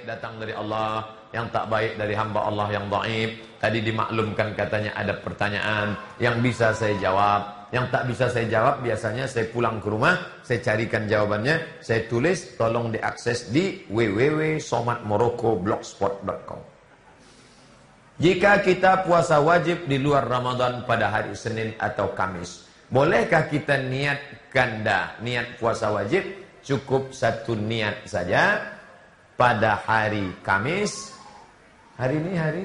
baik datang dari Allah, yang tak baik dari hamba Allah yang dhaif. Tadi dimaklumkan katanya ada pertanyaan yang bisa saya jawab, yang tak bisa saya jawab biasanya saya pulang ke rumah, saya carikan jawabannya, saya tulis, tolong diakses di www.somatmorocco.blogspot.com. Jika kita puasa wajib di luar Ramadan pada hari Senin atau Kamis, bolehkah kita niat ganda, niat puasa wajib? Cukup satu niat saja pada hari Kamis. Hari ini hari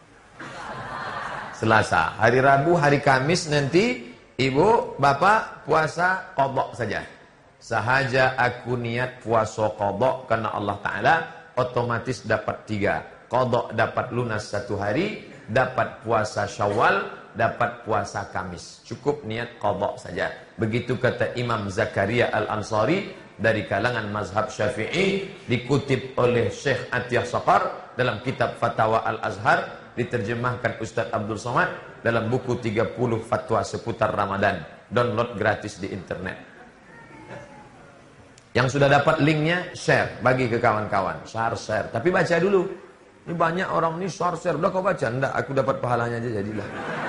Selasa. Hari Rabu, hari Kamis nanti ibu, bapak puasa qadha saja. Sahaja aku niat puasa qadha karena Allah Ta'ala otomatis dapat 3. Qadha dapat lunas 1 hari, dapat puasa Syawal, dapat puasa Kamis. Cukup niat qadha saja. Begitu kata Imam Zakaria Al-Ansari dari kalangan mazhab Syafi'i, dikutip oleh Syekh Atiyah Saqar dalam kitab Fatawa Al-Azhar, diterjemahkan Ustaz Abdul Somad dalam buku 30 fatwa seputar Ramadan. Download gratis di internet. Yang sudah dapat linknya, share, bagi ke kawan-kawan. Share. Tapi baca dulu. Ini banyak orang ini share. Udah kau baca? Enggak, aku dapat pahalanya aja jadilah.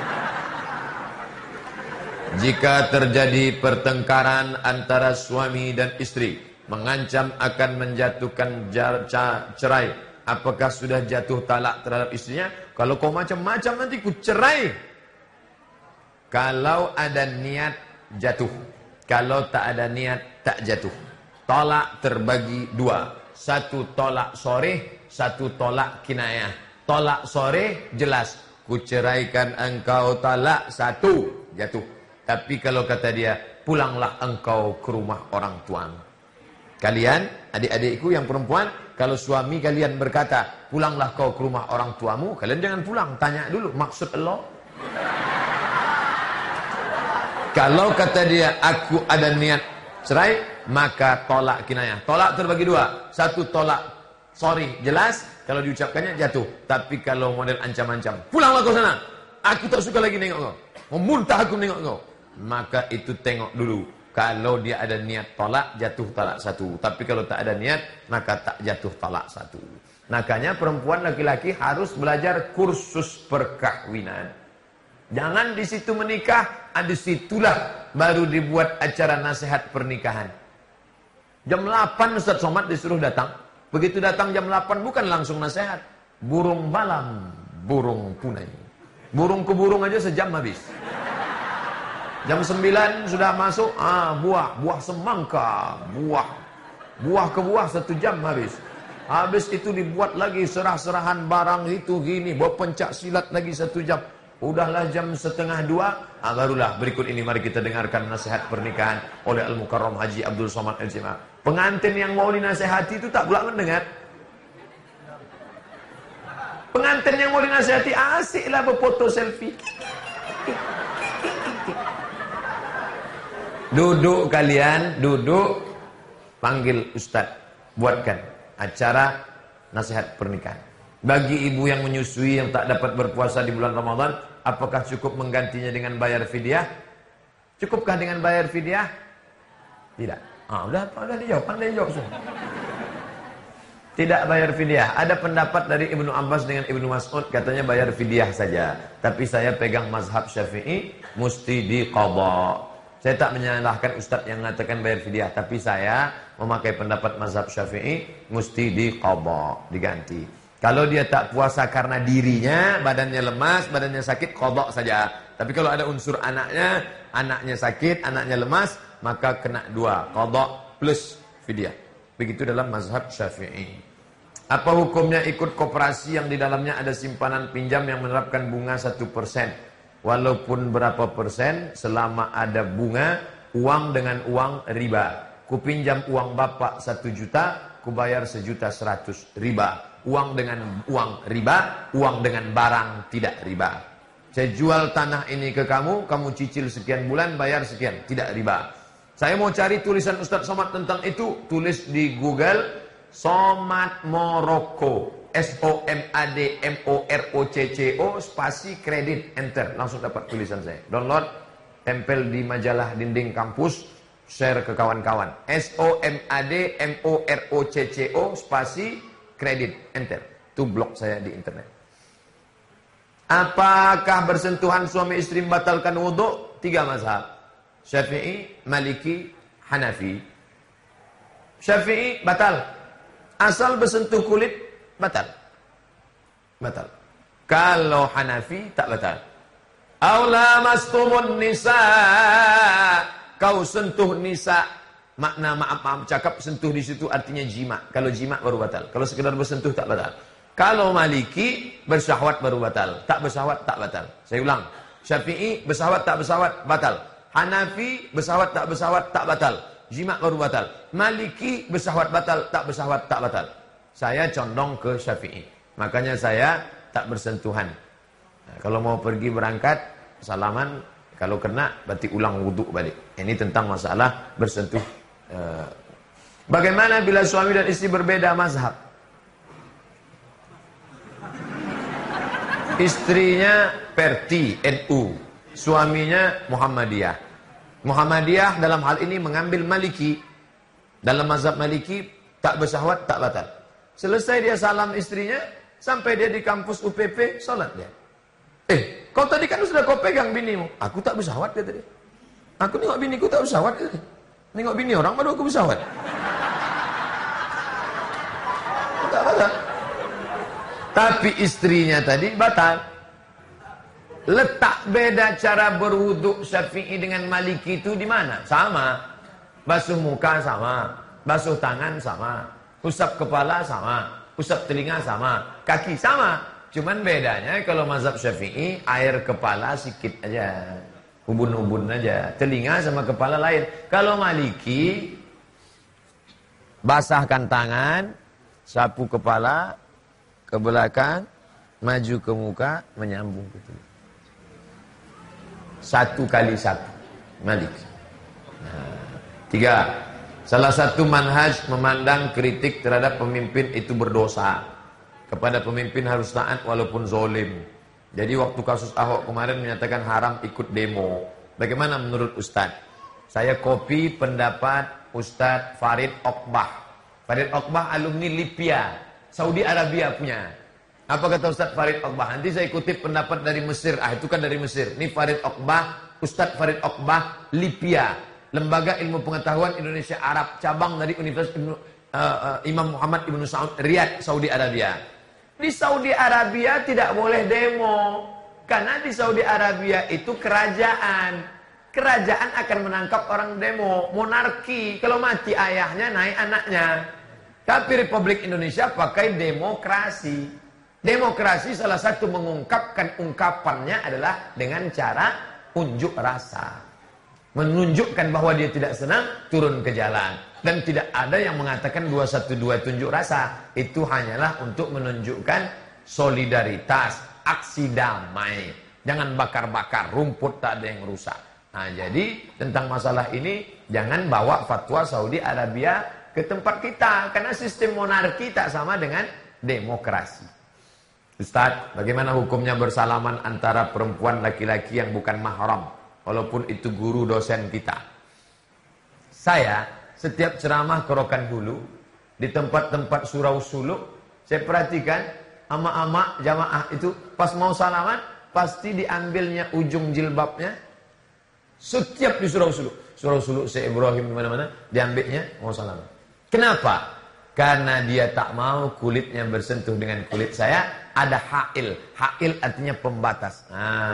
Jika terjadi pertengkaran antara suami dan istri, mengancam akan menjatuhkan cerai, apakah sudah jatuh talak terhadap istrinya? Kalau kau macam-macam nanti ku cerai. Kalau ada niat, jatuh. Kalau tak ada niat, tak jatuh. Tolak terbagi 2. 1 tolak soreh, 1 tolak kinayah. Tolak soreh jelas, ku ceraikan engkau, talak 1, jatuh. Tapi kalau kata dia, pulanglah engkau ke rumah orang tuamu. Kalian, adik-adikku yang perempuan, kalau suami kalian berkata, pulanglah kau ke rumah orang tuamu, kalian jangan pulang, tanya dulu, maksud Allah. Kalau kata dia, aku ada niat cerai, maka tolak kinayah. Tolak terbagi 2. 1 tolak sorry, jelas, kalau diucapkannya jatuh. Tapi kalau model ancam-ancam, pulanglah kau sana, aku tak suka lagi nengok kau, memuntah aku nengok kau, maka itu tengok dulu. Kalau dia ada niat tolak, jatuh talak 1. Tapi kalau tak ada niat, maka tak jatuh talak 1. Makanya perempuan laki-laki harus belajar kursus perkahwinan. Jangan di situ menikah, di situlah baru dibuat acara nasihat pernikahan. Jam 8 Ustaz Somad disuruh datang. Begitu datang jam 8 bukan langsung nasihat. Burung malam, burung punai. Burung ke burung aja sejam habis. Jam 9 sudah masuk, buah semangka, buah ke buah 1 jam habis. Habis itu dibuat lagi serah-serahan barang itu gini, bawa pencak silat lagi 1 jam. Udahlah jam 1:30, barulah berikut ini mari kita dengarkan nasihat pernikahan oleh Al-Mukarram Haji Abdul Somad LCMA. Pengantin yang mau dinasihati itu tak pula mendengar. Pengantin yang mau dinasihati asiklah berfoto selfie. Duduk kalian, duduk, panggil Ustadz, buatkan acara nasihat pernikahan. Bagi ibu yang menyusui yang tak dapat berpuasa di bulan Ramadan, apakah cukup menggantinya dengan bayar fidyah? Cukupkah dengan bayar fidyah? Tidak. Udah dijawab, pandai jawab semua. Tidak bayar fidyah. Ada pendapat dari Ibnu Abbas dengan Ibnu Mas'ud, katanya bayar fidyah saja. Tapi saya pegang mazhab Syafi'i, mesti diqadha. Saya tak menyalahkan Ustadz yang mengatakan bayar fidyah, tapi saya memakai pendapat mazhab Syafi'i, mesti diqadha, diganti. Kalau dia tak puasa karena dirinya, badannya lemas, badannya sakit, qadha saja. Tapi kalau ada unsur anaknya sakit, anaknya lemas, maka kena 2, qadha plus fidyah. Begitu dalam mazhab Syafi'i. Apa hukumnya ikut koperasi yang di dalamnya ada simpanan pinjam yang menerapkan bunga 1%? Walaupun berapa persen, selama ada bunga, uang dengan uang riba. Ku pinjam uang bapak 1 juta, ku bayar 1.100.000 riba. Uang dengan uang riba, uang dengan barang tidak riba. Saya jual tanah ini ke kamu, kamu cicil sekian bulan, bayar sekian, tidak riba. Saya mau cari tulisan Ustaz Somad tentang itu, tulis di Google, Somad Morocco. SOMADMOROCCO spasi kredit, enter, langsung dapat tulisan saya. Download, tempel di majalah dinding kampus, share ke kawan-kawan. SOMADMOROCCO spasi kredit, enter. Itu blok saya di internet. Apakah bersentuhan suami istri membatalkan wudhu? 3 mazhab. Syafi'i, Maliki, Hanafi. Syafi'i batal. Asal bersentuh kulit batal. Batal. Kalau Hanafi tak batal. Aula mastumun nisa. Kau sentuh nisa. Makna maaf cakap sentuh di situ artinya jima. Kalau jima baru batal. Kalau sekedar bersentuh tak batal. Kalau Maliki bersyahwat baru batal. Tak bersyahwat tak batal. Saya ulang. Syafi'i bersyahwat tak bersyahwat batal. Hanafi bersyahwat tak batal. Jima baru batal. Maliki bersyahwat batal tak batal. Saya condong ke Syafi'i. Makanya saya tak bersentuhan. Nah, kalau mau pergi berangkat salaman, kalau kena berarti ulang wudhu balik. Ini tentang masalah bersentuh. Bagaimana bila suami dan istri berbeda mazhab? Istrinya Perti, NU. Suaminya Muhammadiyah. Muhammadiyah dalam hal ini mengambil Maliki. Dalam mazhab Maliki, tak bersyahwat, tak batal. Selesai dia salam istrinya, sampai dia di kampus UPP, salat dia. Kau tadi kan sudah kau pegang binimu. Aku tak bersyahwat, kata dia. Aku nengok biniku tak bersyahwat, kata dia. Nengok bini orang, baru aku bersyahwat. Tak batal. Tapi istrinya tadi batal. Letak beda cara berwuduk Syafi'i dengan Maliki itu di mana? Sama. Basuh muka sama, basuh tangan sama, usap kepala sama, usap telinga sama, kaki sama. Cuman bedanya kalau mazhab Syafi'i air kepala sikit aja, ubun-ubun aja, telinga sama kepala lain. Kalau Maliki basahkan tangan, sapu kepala ke belakang, maju ke muka, menyambung ke telinga. 1 kali 1 Maliki. 3. Salah satu manhaj memandang kritik terhadap pemimpin itu berdosa. Kepada pemimpin harus taat walaupun zolim. Jadi waktu kasus Ahok kemarin menyatakan haram ikut demo. Bagaimana menurut Ustadz? Saya copy pendapat Ustadz Farid Okbah. Farid Okbah alumni Libya, Saudi Arabia punya. Apa kata Ustadz Farid Okbah? Nanti saya kutip pendapat dari Mesir. Itu kan dari Mesir. Ini Farid Okbah, Ustadz Farid Okbah, Libya. Lembaga Ilmu Pengetahuan Indonesia Arab, cabang dari Universitas Imam Muhammad Ibn Saud, Riyadh, Saudi Arabia. Di Saudi Arabia tidak boleh demo, karena di Saudi Arabia itu kerajaan. Kerajaan akan menangkap orang demo, monarki. Kalau mati ayahnya, naik anaknya. Tapi Republik Indonesia pakai demokrasi. Demokrasi salah satu mengungkapkan ungkapannya adalah dengan cara unjuk rasa. Menunjukkan bahwa dia tidak senang, turun ke jalan. Dan tidak ada yang mengatakan 212 tunjuk rasa. Itu hanyalah untuk menunjukkan solidaritas, aksi damai. Jangan bakar-bakar, rumput tak ada yang rusak. Nah, jadi tentang masalah ini, jangan bawa fatwa Saudi Arabia ke tempat kita. Karena sistem monarki tak sama dengan demokrasi. Ustaz, bagaimana hukumnya bersalaman antara perempuan laki-laki yang bukan mahram? Walaupun itu guru dosen kita. Saya setiap ceramah ke Rokan Hulu, di tempat-tempat surau suluk, saya perhatikan ama-ama jamaah itu pas mau salaman pasti diambilnya ujung jilbabnya. Setiap di surau suluk, surau suluk Syekh Ibrahim di mana-mana diambilnya mau salaman. Kenapa? Karena dia tak mau kulitnya bersentuh dengan kulit saya. Ada hail. Hail artinya pembatas.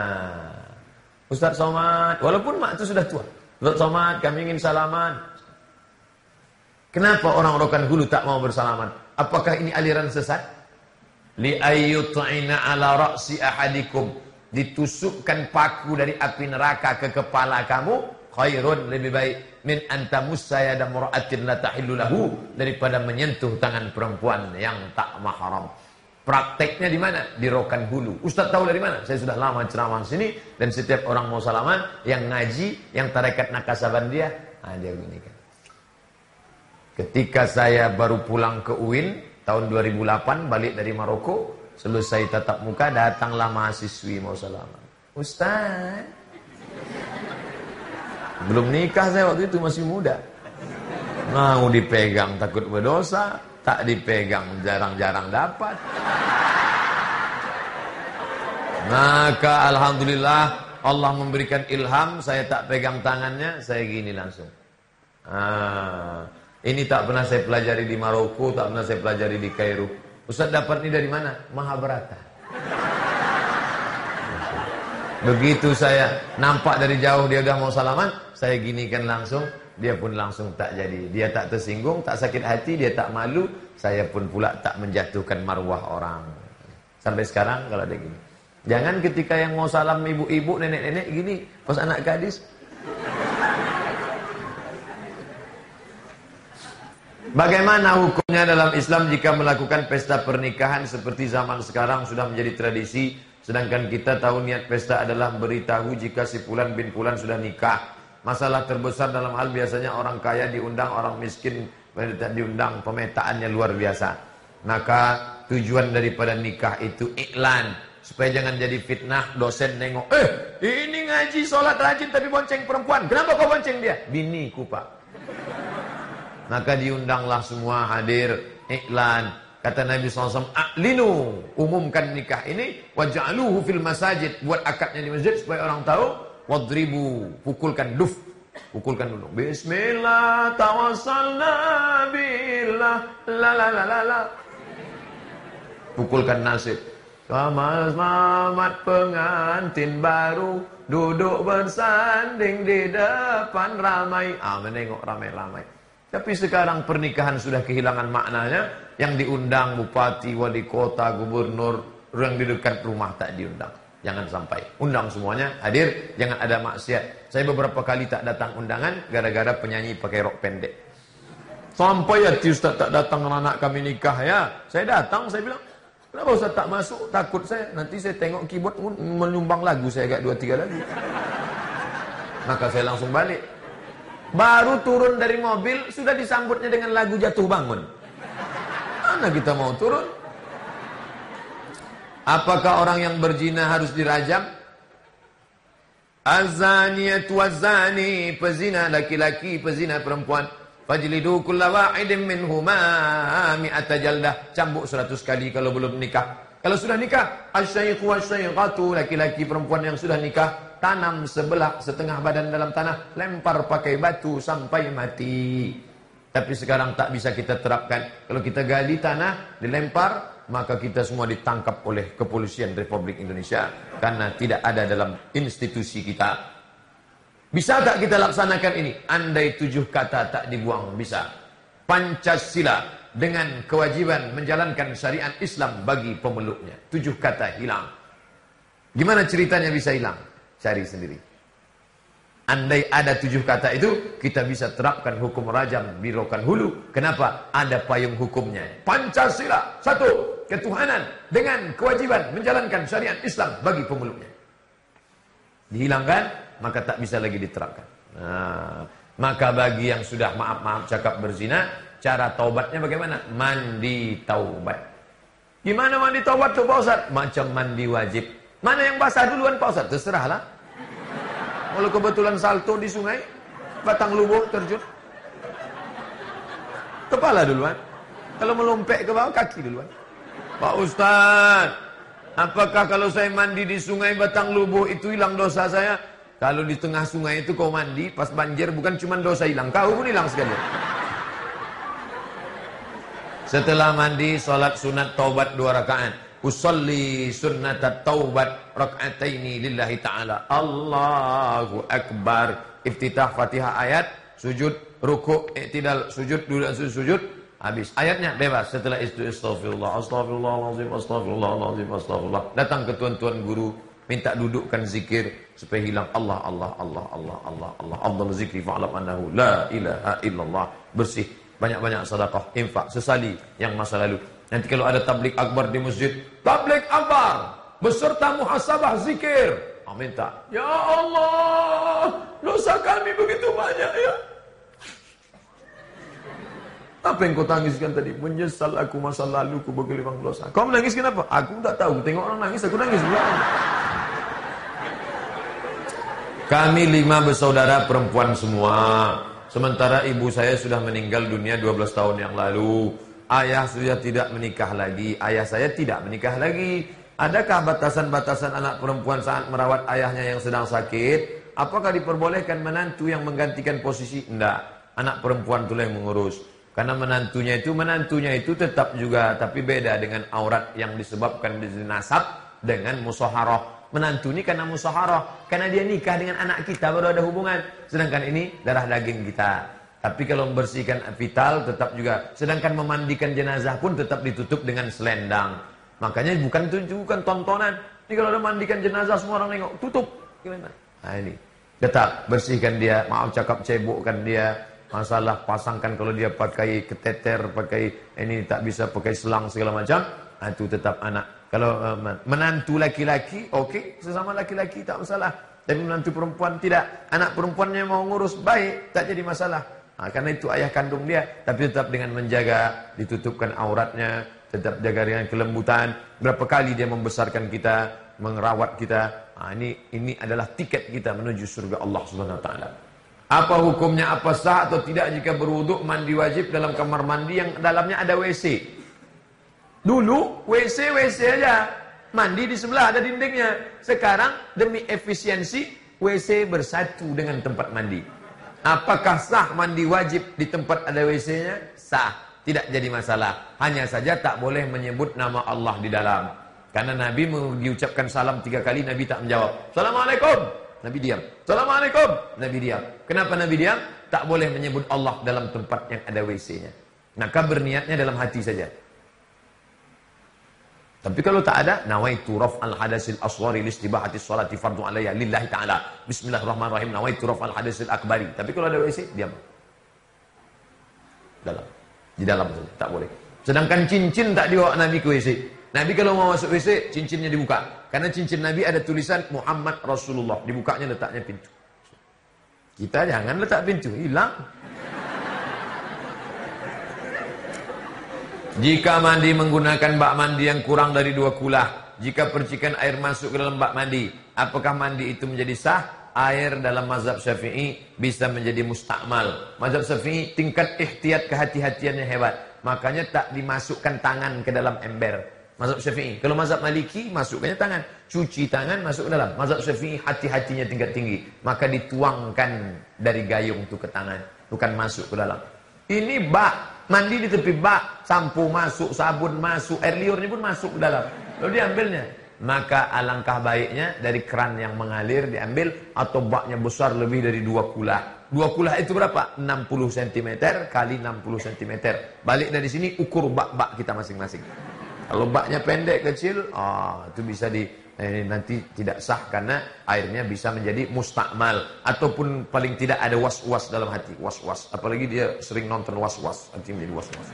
Ustaz Somad, walaupun mak itu sudah tua. Ustaz Somad, kami ingin salaman. Kenapa orang Rokan Hulu tak mau bersalaman? Apakah ini aliran sesat? Li ayyut'ina ala ra'si ahadikum. Ditusukkan paku dari api neraka ke kepala kamu. Khairun, lebih baik. Min antamussa yada mura'atin la tahillu lahu. Daripada menyentuh tangan perempuan yang tak mahram. Prakteknya di mana? Di Rokan Hulu. Ustaz tahu dari mana? Saya sudah lama ceramah sini dan setiap orang mau salaman, yang ngaji, yang tarekat Nakasabandia, dia begini kan. Ketika saya baru pulang ke UIN tahun 2008 balik dari Maroko, selesai tatap muka datanglah mahasiswi mau salaman. Ustaz, belum nikah saya waktu itu, masih muda. Mau dipegang takut berdosa. tak dipegang jarang-jarang dapat. Maka alhamdulillah Allah memberikan ilham, saya tak pegang tangannya, saya gini langsung. Ini tak pernah saya pelajari di Maroko, tak pernah saya pelajari di Kairo. Ustaz dapat ini dari mana? Mahabharata. Begitu saya nampak dari jauh dia udah mau salaman, saya ginikan langsung, dia pun langsung tak jadi. Dia tak tersinggung, tak sakit hati, dia tak malu, saya pun pula tak menjatuhkan marwah orang. Sampai sekarang kalau ada gini. Jangan ketika yang mau salam ibu-ibu, nenek-nenek gini, pas anak gadis. Bagaimana hukumnya dalam Islam jika melakukan pesta pernikahan seperti zaman sekarang sudah menjadi tradisi, sedangkan kita tahu niat pesta adalah beritahu jika si Fulan bin Fulan sudah nikah. Masalah terbesar dalam hal biasanya orang kaya diundang, orang miskin tidak diundang, pemetaannya luar biasa. Maka tujuan daripada nikah itu iklan. Supaya jangan jadi fitnah, dosen nengok, ini ngaji sholat rajin tapi bonceng perempuan. Kenapa kau bonceng dia? Biniku pak. Maka diundanglah semua hadir, iklan. Kata Nabi SAW, a'linu, umumkan nikah ini, waj'aluhu fil masajid, buat akadnya di masjid supaya orang tahu, wadribu, pukulkan duf. Pukulkan dulu. Bismillah, tawassalna billah, la la la la la. Pukulkan nasib. Selamat pengantin baru duduk bersanding di depan ramai. Menengok ramai-ramai. Tapi sekarang pernikahan sudah kehilangan maknanya. Yang diundang bupati, wali kota, gubernur, yang di dekat rumah tak diundang. Jangan sampai. Undang semuanya, hadir, jangan ada maksiat. Saya beberapa kali tak datang undangan gara-gara penyanyi pakai rok pendek. Sampai ya Ustaz tak datang anak kami nikah ya. Saya datang, saya bilang, kenapa Ustaz tak masuk? Takut saya. Nanti saya tengok keyboard menyumbang lagu. Saya agak 2-3 lagu. Maka saya langsung balik. Baru turun dari mobil, sudah disambutnya dengan lagu Jatuh Bangun. Mana kita mau turun? Apakah orang yang berzina harus dirajam? Az-zaniyatu waz-zani, pezina laki-laki, pezina perempuan. Fajlidu kulla wahidin minhuma mi'ata jaldah. Cambuk 100 kali kalau belum nikah. Kalau sudah nikah, asy-syaikhu wasy-syaikhatu, laki-laki perempuan yang sudah nikah, tanam sebelah setengah badan dalam tanah, lempar pakai batu sampai mati. Tapi sekarang tak bisa kita terapkan. Kalau kita gali tanah, dilempar, maka kita semua ditangkap oleh kepolisian Republik Indonesia karena tidak ada dalam institusi kita. Bisa tak kita laksanakan ini? Andai 7 kata tak dibuang, bisa. Pancasila dengan kewajiban menjalankan syariat Islam bagi pemeluknya. 7 kata hilang. Gimana ceritanya bisa hilang? Cari sendiri. Andai ada 7 kata itu, kita bisa terapkan hukum rajam birokan hulu. Kenapa? Ada payung hukumnya. Pancasila, 1, ketuhanan dengan kewajiban menjalankan syariat Islam bagi pemeluknya. Dihilangkan, maka tak bisa lagi diterapkan. Maka bagi yang sudah maaf-maaf cakap berzina, cara taubatnya bagaimana? Mandi taubat. Gimana mandi taubat coba Ustaz? Macam mandi wajib. Mana yang basah duluan Pak Ustaz? Terserahlah. Kalau kebetulan salto di sungai, batang lubuh terjun, kepala duluan. Kalau melompat ke bawah, kaki duluan. Pak Ustaz, apakah kalau saya mandi di sungai batang lubuh itu hilang dosa saya? Kalau di tengah sungai itu kau mandi, pas banjir bukan cuma dosa hilang, kau pun hilang sekalian. Setelah mandi, salat sunat taubat 2 rakaat. Usolli sunnatat taubat rak'ataini lillahi ta'ala. Allahu Akbar. Iftitah Fatihah ayat, sujud, ruku', i'tidal, sujud, duduk, sujud, habis. Ayatnya bebas. Setelah itu astagfirullah, astagfirullahalazim, astagfirullahalazim, astagfirullah. Datang ke tuan-tuan guru, minta dudukkan zikir supaya hilang Allah, Allah, Allah, Allah, Allah, Allah. Afdal zikri fa'lam annahu la ilaha illallah. Bersih. Banyak-banyak sedekah, infak, sesali yang masa lalu. Nanti kalau ada tablik akbar di masjid, tablik akbar beserta muhasabah zikir. Minta, ya Allah, dosa kami begitu banyak ya. Apa yang kau tangiskan tadi? Menyesal aku masa lalu ku bergelimang dosa. Kau menangis kenapa? Aku tak tahu. Tengok orang nangis, aku nangis juga. Kami 5 bersaudara perempuan semua. Sementara ibu saya sudah meninggal dunia 12 tahun yang lalu. Ayah sudah tidak menikah lagi, ayah saya tidak menikah lagi. Adakah batasan-batasan anak perempuan saat merawat ayahnya yang sedang sakit? Apakah diperbolehkan menantu yang menggantikan posisi? Tidak, anak perempuan itulah yang mengurus. Karena menantunya itu tetap juga, tapi beda dengan aurat yang disebabkan dari nasab dengan musaharah. Menantu ini karena musaharah, karena dia nikah dengan anak kita baru ada hubungan. Sedangkan ini darah daging kita. Tapi kalau membersihkan vital tetap juga. Sedangkan memandikan jenazah pun tetap ditutup dengan selendang. Makanya bukan tontonan. Ini kalau ada mandikan jenazah semua orang nengok, tutup. Gimana? Nah ini. Tetap bersihkan dia, maaf cakap cebokkan dia. Masalah pasangkan kalau dia pakai keteter, pakai ini tak bisa pakai selang segala macam. Nah, itu tetap anak. Kalau menantu laki-laki, okey, sesama laki-laki tak masalah. Tapi menantu perempuan tidak. Anak perempuannya mau ngurus baik, tak jadi masalah. Nah, karena itu ayah kandung dia, tapi tetap dengan menjaga, ditutupkan auratnya, tetap jaga dengan kelembutan. Berapa kali dia membesarkan kita, merawat kita. Nah, ini adalah tiket kita menuju surga Allah Subhanahu wa taala. Apa hukumnya, apa sah atau tidak jika berwuduk mandi wajib dalam kamar mandi yang dalamnya ada WC? Dulu WC aja, mandi di sebelah ada dindingnya. Sekarang demi efisiensi WC bersatu dengan tempat mandi. Apakah sah mandi wajib di tempat ada WC-nya? Sah, tidak jadi masalah. Hanya saja tak boleh menyebut nama Allah di dalam. Karena Nabi mengucapkan salam 3 kali, Nabi tak menjawab. Assalamualaikum, Nabi diam. Assalamualaikum, Nabi diam. Kenapa Nabi diam? Tak boleh menyebut Allah dalam tempat yang ada WC-nya. Maka berniatnya dalam hati saja. Tapi kalau tak ada, nawaitu raf'al hadasil asghari listibahati sholati fardhu alayya lillahi ta'ala. Bismillahirrahmanirrahim. Nawaitu raf'al hadasil akbari. Tapi kalau ada WC, diam. Di dalam saja, tak boleh. Sedangkan cincin tak dibawa Nabi ke WC. Nabi kalau mau masuk WC, cincinnya dibuka. Karena cincin Nabi ada tulisan Muhammad Rasulullah. Dibukanya letaknya pintu. Kita jangan letak pintu, hilang. Jika mandi menggunakan bak mandi yang kurang dari 2 kulah, jika percikan air masuk ke dalam bak mandi, apakah mandi itu menjadi sah? Air dalam mazhab Syafi'i bisa menjadi mustakmal. Mazhab Syafi'i tingkat ihtiyat kehati-hatiannya hebat. Makanya tak dimasukkan tangan ke dalam ember. Mazhab Syafi'i. Kalau mazhab Maliki masukkannya tangan, cuci tangan masuk ke dalam. Mazhab Syafi'i hati-hatinya tingkat tinggi. Maka dituangkan dari gayung itu ke tangan, bukan masuk ke dalam. Ini bak, mandi di tepi bak, sampo masuk, sabun masuk, air liurnya pun masuk ke dalam. Lalu diambilnya. Maka alangkah baiknya dari keran yang mengalir diambil, atau baknya besar lebih dari 2 kulah. 2 kulah itu berapa? 60 cm kali 60 cm. Balik dari sini ukur bak-bak kita masing-masing. Kalau baknya pendek kecil, itu bisa nanti tidak sah karena airnya bisa menjadi mustakmal, ataupun paling tidak ada was-was dalam hati, was-was. Apalagi dia sering nonton was-was, nanti menjadi was-was.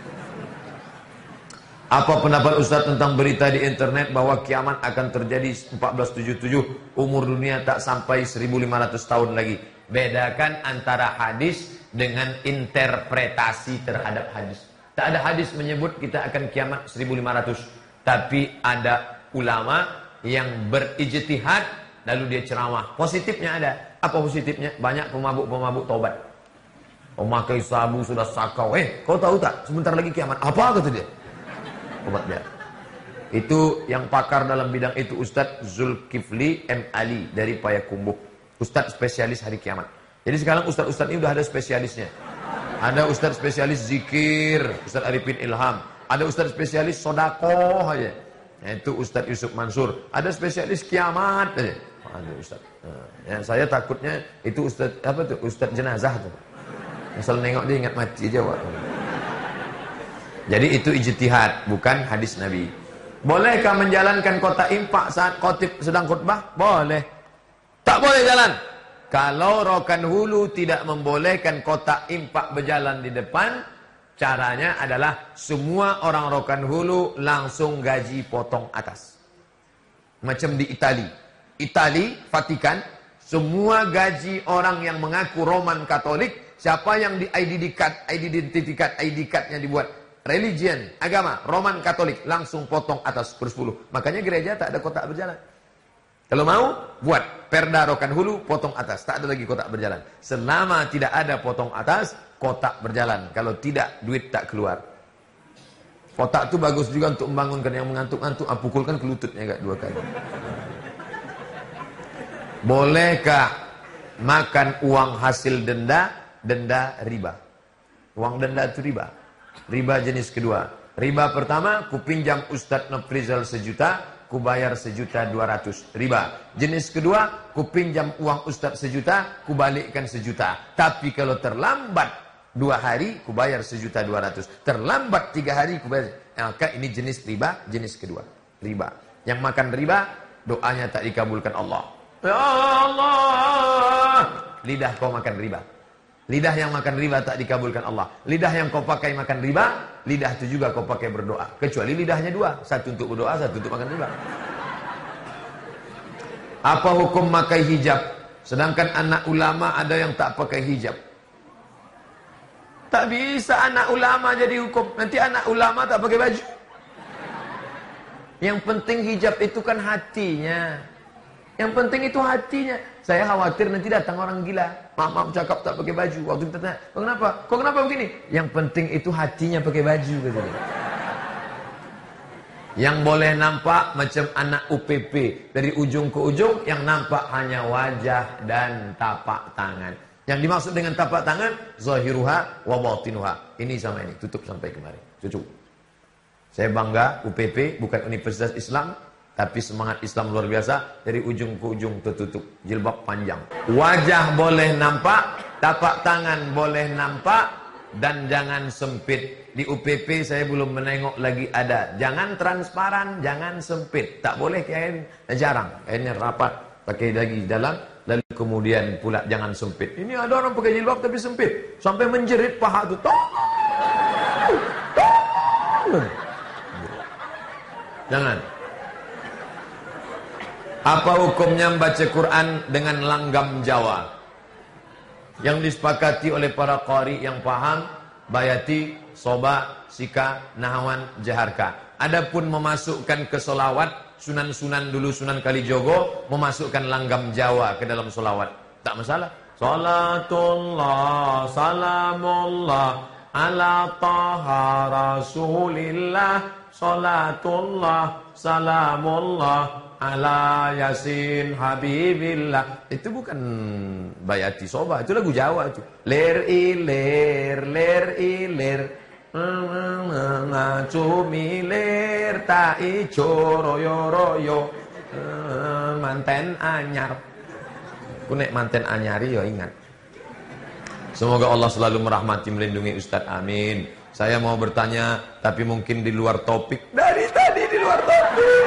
Apa pendapat Ustaz tentang berita di internet bahwa kiamat akan terjadi 1477, umur dunia tak sampai 1500 tahun lagi? Bedakan antara hadis dengan interpretasi terhadap hadis. Tak ada hadis menyebut kita akan kiamat 1500, tapi ada ulama yang berijtihad lalu dia ceramah. Positifnya ada. Apa positifnya? Banyak pemabuk-pemabuk taubat. Pemakai sabu sudah sakau. Kau tahu tak? Sebentar lagi kiamat. Apa kata dia? Obat dia. Itu yang pakar dalam bidang itu Ustadz Zulkifli M. Ali dari Payakumbuh. Ustadz spesialis hari kiamat. Jadi sekarang Ustadz-Ustadz ini udah ada spesialisnya. Ada Ustadz spesialis zikir, Ustadz Arifin Ilham. Ada Ustadz spesialis sodakoh aja. Itu Ustadz Yusuf Mansur. Ada spesialis kiamat aja. Ada Ustadz. Yang saya takutnya itu Ustadz apa tuh? Ustadz jenazah tuh. Misal nengok dia ingat mati aja, Pak. Jadi itu ijtihad, bukan hadis Nabi. Bolehkah menjalankan kotak infak saat khotib sedang khutbah? Boleh. Tak boleh jalan. Kalau Rokan Hulu tidak membolehkan kotak infak berjalan di depan, caranya adalah semua orang Rokan Hulu langsung gaji potong atas. Macam di Itali, Vatikan, semua gaji orang yang mengaku Roman Katolik, siapa yang di ID card-nya dibuat religion, agama, Roman Katolik, langsung potong atas per 10. Makanya gereja tak ada kotak berjalan. Kalau mau, buat perda Rokan Hulu, potong atas. Tak ada lagi kotak berjalan. Selama tidak ada potong atas, kotak berjalan. Kalau tidak, duit tak keluar. Kotak itu bagus juga untuk membangunkan yang mengantuk-ngantuk, pukulkan ke lututnya Kak 2 kali. Bolehkah makan uang hasil denda riba? Uang denda itu riba. Riba jenis kedua. Riba pertama, kupinjam Ustadz Nofrizal 1 juta, kubayar 1.200.000. Riba. Jenis kedua, kupinjam uang Ustadz 1 juta, kubalikkan 1 juta. Tapi kalau terlambat 2 hari, kubayar 1.200.000. Terlambat 3 hari, kubayar. Maka ini jenis riba, jenis kedua. Riba. Yang makan riba, doanya tak dikabulkan Allah. Ya Allah. Lidah kau makan riba. Lidah yang makan riba tak dikabulkan Allah. Lidah yang kau pakai makan riba, lidah itu juga kau pakai berdoa. Kecuali lidahnya 2, satu untuk berdoa, satu untuk makan riba. Apa hukum pakai hijab? Sedangkan anak ulama ada yang tak pakai hijab. Tak bisa anak ulama jadi hukum. Nanti anak ulama tak pakai baju. Yang penting hijab itu kan hatinya. Yang penting itu hatinya. Saya khawatir nanti datang orang gila. Maaf cakap tak pakai baju. Waktu kita tanya, kenapa? Kok kenapa begini? Yang penting itu hatinya pakai baju katanya. Yang boleh nampak macam anak UPP dari ujung ke ujung, yang nampak hanya wajah dan tapak tangan. Yang dimaksud dengan tapak tangan, zahiruha wa batinuha. Ini sama ini, tutup sampai kemari. Cukup. Saya bangga UPP bukan Universitas Islam, tapi semangat Islam luar biasa. Dari ujung ke ujung tertutup, jilbab panjang. Wajah boleh nampak, tapak tangan boleh nampak, dan jangan sempit. Di UPP saya belum menengok lagi ada. Jangan transparan, jangan sempit. Tak boleh kain, jarang. Kainnya rapat, pakai lagi dalam. Lalu kemudian pula jangan sempit. Ini ada orang pakai jilbab tapi sempit. Sampai menjerit paha itu. Jangan. Apa hukumnya membaca Quran dengan langgam Jawa? Yang disepakati oleh para qari yang paham, bayati, soba, sika, nahawan, jaharka. Adapun memasukkan ke solawat, sunan-sunan dulu, Sunan Kalijogo, memasukkan langgam Jawa ke dalam solawat. Tak masalah. Salatullah, salamullah, ala taha rasulillah. Salatullah, salamullah, ala yasin habibillah. Itu bukan bayati soba, itu lagu Jawa itu. Ler ilir cumilir ta ijo royo manten anyar. Ku nek manten anyari ya ingat. Semoga Allah selalu merahmati melindungi Ustadz, amin. Saya mau bertanya, tapi mungkin di luar topik. Dari tadi di luar topik.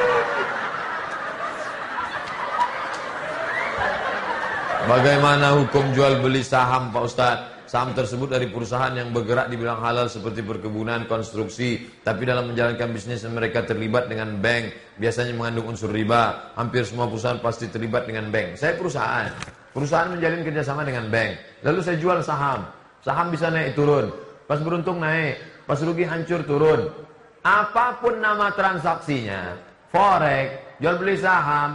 Bagaimana hukum jual beli saham Pak Ustadz? Saham tersebut dari perusahaan yang bergerak di bidang halal seperti perkebunan, konstruksi. Tapi dalam menjalankan bisnis mereka terlibat dengan bank. Biasanya mengandung unsur riba. Hampir semua perusahaan pasti terlibat dengan bank. Saya perusahaan. Perusahaan menjalin kerjasama dengan bank. Lalu saya jual saham. Saham bisa naik turun. Pas beruntung naik, pas rugi hancur turun. Apapun nama transaksinya, forex, jual beli saham,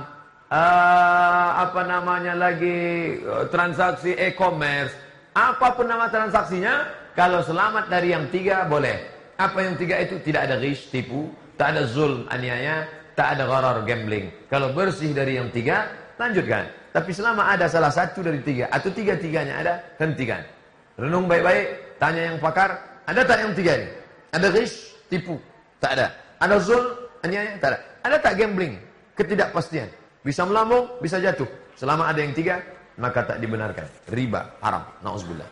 transaksi e-commerce, apapun nama transaksinya, kalau selamat dari yang 3 boleh. Apa yang 3 itu? Tidak ada ghish, tipu, tak ada zulm, aniaya, tak ada gharar, gambling. Kalau bersih dari yang 3, lanjutkan. Tapi selama ada salah satu dari 3 atau 3-3-nya ada, hentikan. Renung baik-baik, tanya yang pakar, ada tak yang 3 ini? Ada ghish, tipu? Tak ada. Ada zulm, aniaya? Tak ada. Ada tak gambling? Ketidakpastian. Bisa melambung, bisa jatuh. Selama ada yang 3, maka tak dibenarkan. Riba, haram. Na'udzubillah.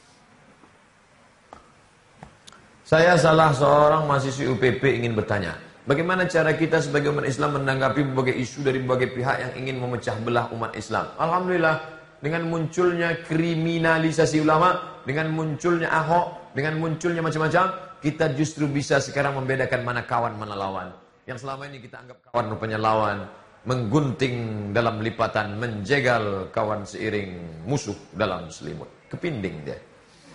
Saya salah seorang mahasiswi UPP ingin bertanya. Bagaimana cara kita sebagai umat Islam menanggapi berbagai isu dari berbagai pihak yang ingin memecah belah umat Islam? Alhamdulillah. Dengan munculnya kriminalisasi ulama, dengan munculnya Ahok, dengan munculnya macam-macam, kita justru bisa sekarang membedakan mana kawan, mana lawan. Yang selama ini kita anggap kawan rupanya lawan, menggunting dalam lipatan, menjegal kawan seiring musuh dalam selimut. Kepinding dia.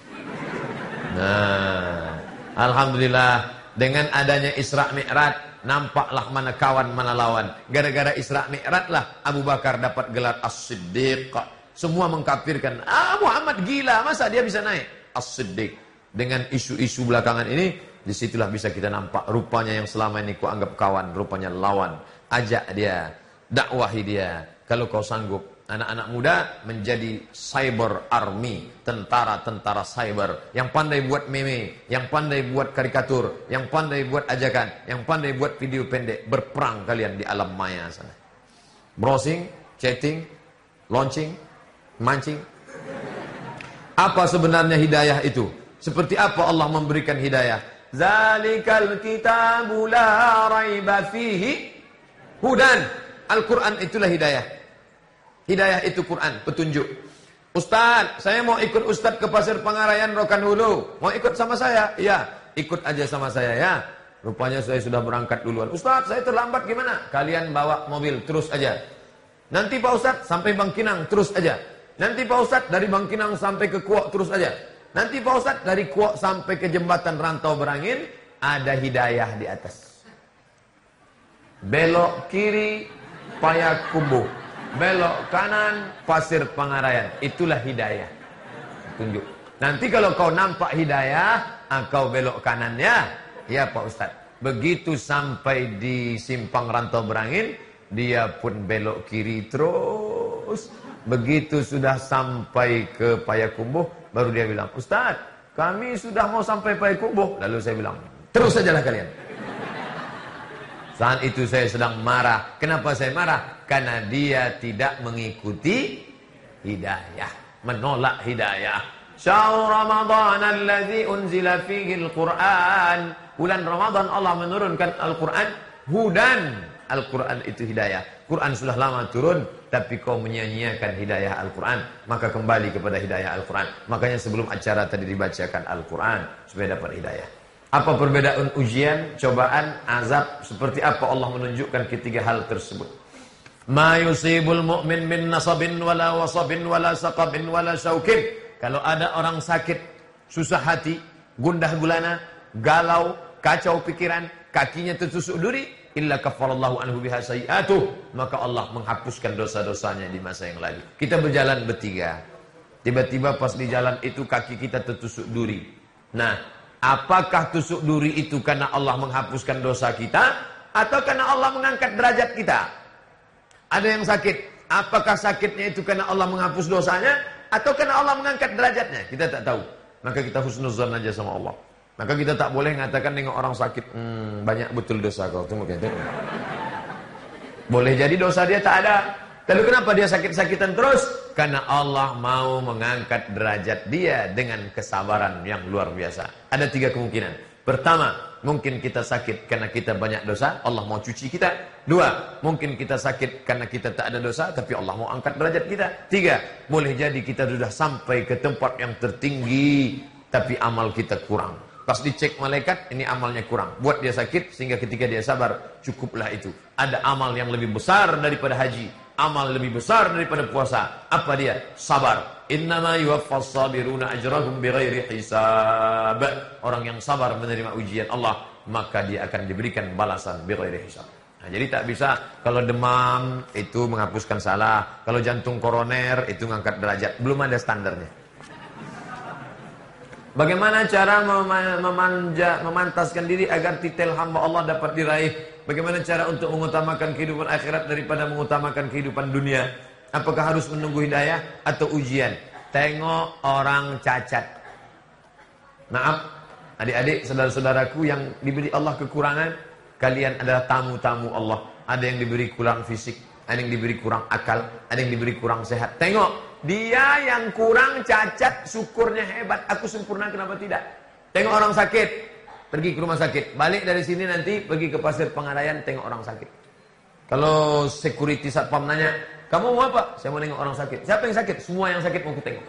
Nah, alhamdulillah dengan adanya Isra Mi'raj, nampaklah mana kawan, mana lawan. Gara-gara Isra Mi'raj lah Abu Bakar dapat gelar As-Siddiq. Semua mengkafirkan, Muhammad gila, masa dia bisa naik? As-Siddiq. Dengan isu-isu belakangan ini, Disitulah bisa kita nampak rupanya yang selama ini ku anggap kawan, rupanya lawan. Ajak dia, dakwahi dia. Kalau kau sanggup, anak-anak muda menjadi cyber army, tentara-tentara cyber yang pandai buat meme, yang pandai buat karikatur, yang pandai buat ajakan, yang pandai buat video pendek. Berperang kalian di alam maya sana. Browsing, chatting, launching, mancing. Apa sebenarnya hidayah itu? Seperti apa Allah memberikan hidayah? Zalikal kitabu la raiba fihi hudan. Al-Quran itulah hidayah. Hidayah itu Quran, petunjuk. Ustaz, saya mau ikut Ustaz ke Pasir Pangarayan Rokan Hulu. Mau ikut sama saya? Iya, ikut aja sama saya ya. Rupanya saya sudah berangkat duluan. Ustaz, saya terlambat gimana? Kalian bawa mobil, terus aja. Nanti Pak Ustaz sampai Bangkinang, terus aja. Nanti Pak Ustaz dari Bangkinang sampai ke Kuok, terus aja. Nanti Pak Ustaz dari Kuok sampai ke jembatan Rantau Berangin, ada hidayah di atas. Belok kiri, Payakumbuh. Belok kanan, Pasir Pangarayan. Itulah hidayah. Tunjuk. Nanti kalau kau nampak hidayah, kau belok kanan ya. Ya Pak Ustaz. Begitu sampai di simpang Rantau Berangin, dia pun belok kiri terus. Begitu sudah sampai ke Payakumbuh, baru dia bilang, Ustaz, kami sudah mau sampai Payakumbuh. Lalu saya bilang, terus sajalah kalian. Saat itu saya sedang marah. Kenapa saya marah? Karena dia tidak mengikuti hidayah. Menolak hidayah. Syahr Ramadan alladzi unzila fihi al-Quran. Bulan Ramadan Allah menurunkan Al-Quran. Hudan. Al-Quran itu hidayah. Quran sudah lama turun, tapi kau menyia-nyiakan hidayah Al-Quran. Maka kembali kepada hidayah Al-Quran. Makanya sebelum acara tadi dibacakan Al-Quran, supaya dapat hidayah. Apa perbedaan ujian, cobaan, azab? Seperti apa Allah menunjukkan ketiga hal tersebut? Ma yusibul mu'min min nasabin wala wasabin wala saqabin wala syaukin. Kalau ada orang sakit, susah hati, gundah gulana, galau, kacau pikiran, kakinya tertusuk duri, illa kafarallahu anhu biha sayi'atuh, maka Allah menghapuskan dosa-dosanya di masa yang lalu. Kita berjalan bertiga. Tiba-tiba pas di jalan itu kaki kita tertusuk duri. Nah, apakah tusuk duri itu karena Allah menghapuskan dosa kita atau karena Allah mengangkat derajat kita? Ada yang sakit. Apakah sakitnya itu karena Allah menghapus dosanya atau karena Allah mengangkat derajatnya? Kita tak tahu. Maka kita husnuzan aja sama Allah. Maka kita tak boleh mengatakan dengan orang sakit, banyak betul dosa kau. Tunggu gitu. Boleh jadi dosa dia tak ada. Lalu kenapa dia sakit-sakitan terus? Karena Allah mau mengangkat derajat dia dengan kesabaran yang luar biasa. Ada 3 kemungkinan. Pertama, mungkin kita sakit karena kita banyak dosa, Allah mau cuci kita. 2, mungkin kita sakit karena kita tak ada dosa, tapi Allah mau angkat derajat kita. 3, boleh jadi kita sudah sampai ke tempat yang tertinggi, tapi amal kita kurang. Pas dicek malaikat, ini amalnya kurang. Buat dia sakit, sehingga ketika dia sabar, cukuplah itu. Ada amal yang lebih besar daripada haji. Amal lebih besar daripada puasa. Apa dia? Sabar. Innama yuwaffas sabiruna ajrahum bighairi hisab. Orang yang sabar menerima ujian Allah, maka dia akan diberikan balasan bighairi hisab. Nah, jadi tak bisa kalau demam itu menghapuskan salah, kalau jantung koroner itu mengangkat derajat. Belum ada standarnya. Bagaimana cara memantaskan diri agar titel hamba Allah dapat diraih? Bagaimana cara untuk mengutamakan kehidupan akhirat daripada mengutamakan kehidupan dunia? Apakah harus menunggu hidayah atau ujian? Tengok orang cacat. Maaf, adik-adik, saudara-saudaraku yang diberi Allah kekurangan, kalian adalah tamu-tamu Allah. Ada yang diberi kurang fisik, ada yang diberi kurang akal, ada yang diberi kurang sehat. Tengok, dia yang kurang cacat, syukurnya hebat. Aku sempurna, kenapa tidak? Tengok orang sakit, pergi ke rumah sakit. Balik dari sini nanti pergi ke Pasir Pangarayan, tengok orang sakit. Kalau security satpam nanya, kamu mau apa? Saya mau nengok orang sakit. Siapa yang sakit? Semua yang sakit mau aku tengok.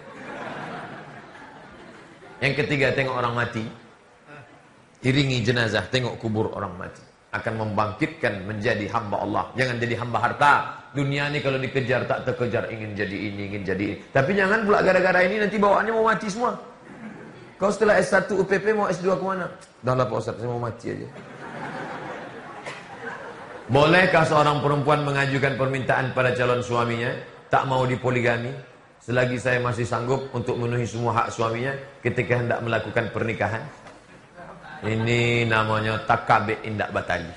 Yang ketiga, tengok orang mati. Iringi jenazah, tengok kubur orang mati. Akan membangkitkan menjadi hamba Allah. Jangan jadi hamba harta. Dunia ini kalau dikejar tak terkejar, ingin jadi ini, ingin jadi ini. Tapi jangan pula gara-gara ini nanti bawaannya mau mati semua. Kau setelah S1 UPP mau S2 kemana? Dah lah Pak Ustaz, saya mau mati aja. Bolehkah seorang perempuan mengajukan permintaan pada calon suaminya tak mau dipoligami selagi saya masih sanggup untuk memenuhi semua hak suaminya ketika hendak melakukan pernikahan? Ini namanya takabe indak batali.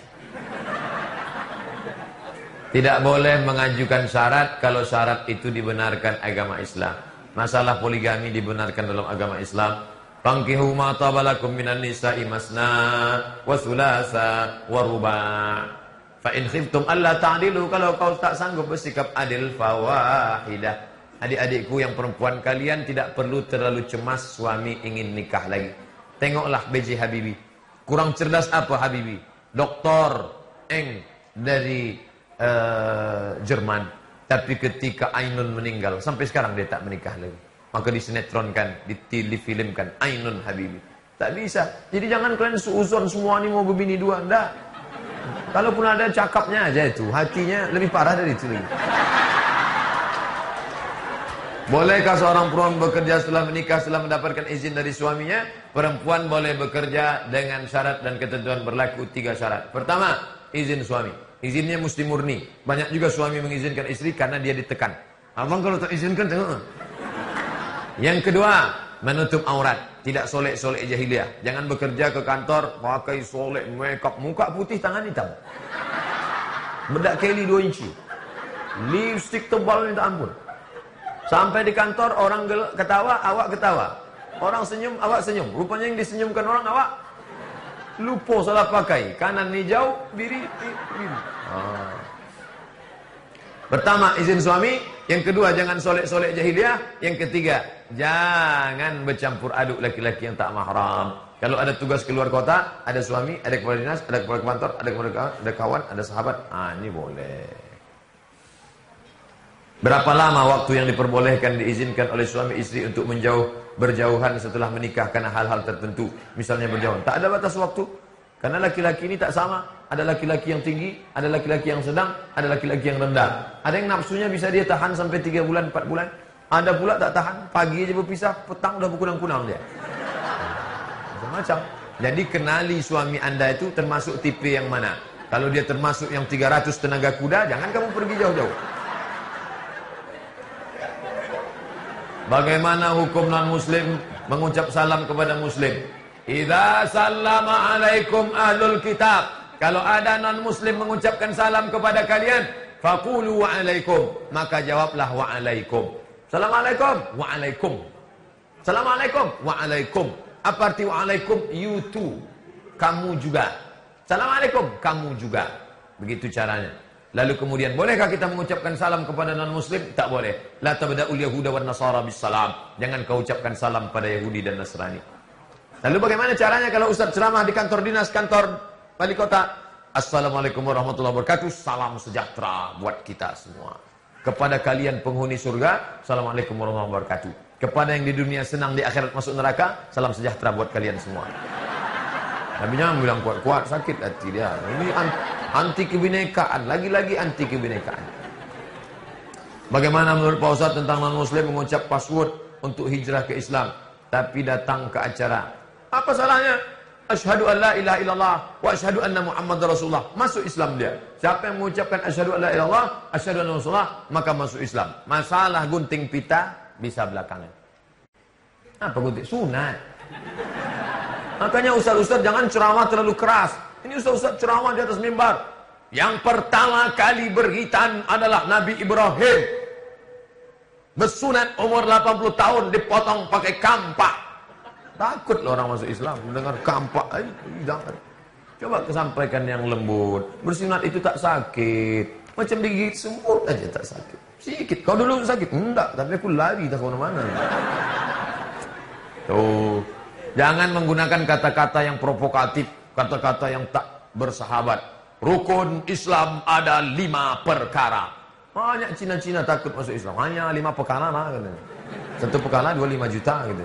Tidak boleh mengajukan syarat kalau syarat itu dibenarkan agama Islam. Masalah poligami dibenarkan dalam agama Islam. Fankihu ma tabalakum minan nisa'i masna wa thulatha wa ruba'. Fa in khiftum alla ta'dilu, kalau kau tak sanggup bersikap adil fawahidah. Adik-adikku yang perempuan, kalian tidak perlu terlalu cemas suami ingin nikah lagi. Tengoklah B.J. Habibie. Kurang cerdas apa Habibie? Doktor Eng dari Jerman. Tapi ketika Ainun meninggal, sampai sekarang dia tak menikah lagi. Maka disinetronkan, difilmkan Ainun Habibie. Tak bisa. Jadi jangan kalian seuzon semua ini mau berbini dua. Enggak. Kalaupun ada cakapnya aja itu, hatinya lebih parah dari itu lagi. Bolehkah seorang perempuan bekerja setelah menikah, setelah mendapatkan izin dari suaminya? Perempuan boleh bekerja dengan syarat dan ketentuan berlaku 3 syarat. Pertama, izin suami. Izinnya mesti murni. Banyak juga suami mengizinkan istri karena dia ditekan. Abang kalau tak izinkan, tengok. Yang kedua, menutup aurat. Tidak solek-solek jahiliah. Jangan bekerja ke kantor pakai solek, makeup, muka putih, tangan hitam. Bedak Kelly 2 inci. Lipstick tebal minta ampun. Sampai di kantor orang ketawa, awak ketawa. Orang senyum, awak senyum. Rupanya yang disenyumkan orang, awak lupa salah pakai. Kanan hijau, biru. Pertama, izin suami. Yang kedua, jangan solek-solek jahiliah. Yang ketiga, jangan bercampur aduk laki-laki yang tak mahram. Kalau ada tugas keluar kota, ada suami, ada kepala dinas, ada kepala kantor, ada kawan, ada sahabat. Ini boleh. Berapa lama waktu yang diperbolehkan diizinkan oleh suami istri untuk berjauhan setelah menikah karena hal-hal tertentu, misalnya berjauhan? Tak ada batas waktu. Karena laki-laki ini tak sama. Ada laki-laki yang tinggi, ada laki-laki yang sedang, ada laki-laki yang rendah. Ada yang nafsunya bisa dia tahan sampai 3 bulan, 4 bulan. Ada pula tak tahan, pagi aja berpisah, petang udah berkunang-kunang dia. Macam-macam. Jadi kenali suami anda itu termasuk tipe yang mana. Kalau dia termasuk yang 300 tenaga kuda, jangan kamu pergi jauh-jauh. Bagaimana hukum non-muslim mengucap salam kepada muslim? Idza sallama alaikum ahlul kitab. Kalau ada non-muslim mengucapkan salam kepada kalian, faqulu wa'alaikum. Maka jawablah wa'alaikum. Assalamualaikum, wa'alaikum. Assalamualaikum, wa'alaikum. Apa arti wa'alaikum? You too. Kamu juga. Assalamualaikum, kamu juga. Begitu caranya. Lalu kemudian, bolehkah kita mengucapkan salam kepada non-muslim? Tak boleh. La tabda'ul yahuda wan nasara bis salam. Jangan kau ucapkan salam pada Yahudi dan Nasrani. Lalu bagaimana caranya kalau Ustaz ceramah di kantor dinas, kantor wali kota? Assalamualaikum warahmatullahi wabarakatuh. Salam sejahtera buat kita semua. Kepada kalian penghuni surga, assalamualaikum warahmatullahi wabarakatuh. Kepada yang di dunia senang, di akhirat masuk neraka, salam sejahtera buat kalian semua. Nabi jangan bilang kuat-kuat, sakit hati dia. Ini anti kebinekaan, lagi-lagi anti kebinekaan. Bagaimana menurut Pak Ustaz tentang non-muslim mengucap password untuk hijrah ke Islam, tapi datang ke acara? Apa salahnya? Asyhadu an la ilaha illallah wa asyhadu anna Muhammadar Rasulullah. Masuk Islam dia. Siapa yang mengucapkan asyhadu an la ilaha illallah, asyhadu anna Rasulullah, maka masuk Islam. Masalah gunting pita bisa belakangan. Apa gunting? Sunat. Makanya ustaz-ustaz jangan ceramah terlalu keras. Ini ustaz-ustaz ceramah di atas mimbar. Yang pertama kali berhitan adalah Nabi Ibrahim. Bersunat umur 80 tahun dipotong pakai kampak. Takut loh orang masuk Islam mendengar kampak. Jangan. Coba kesampaikan yang lembut. Bersunat itu tak sakit. Macam digigit semut aja tak sakit. Sikit. Kau dulu sakit? Enggak, tapi aku lari tak kemana-mana. Tuh. Jangan menggunakan kata-kata yang provokatif, kata-kata yang tak bersahabat. Rukun Islam ada 5 perkara. Banyak Cina-Cina takut masuk Islam. Hanya 5 perkara lah katanya. 1 perkara 25 juta gitu.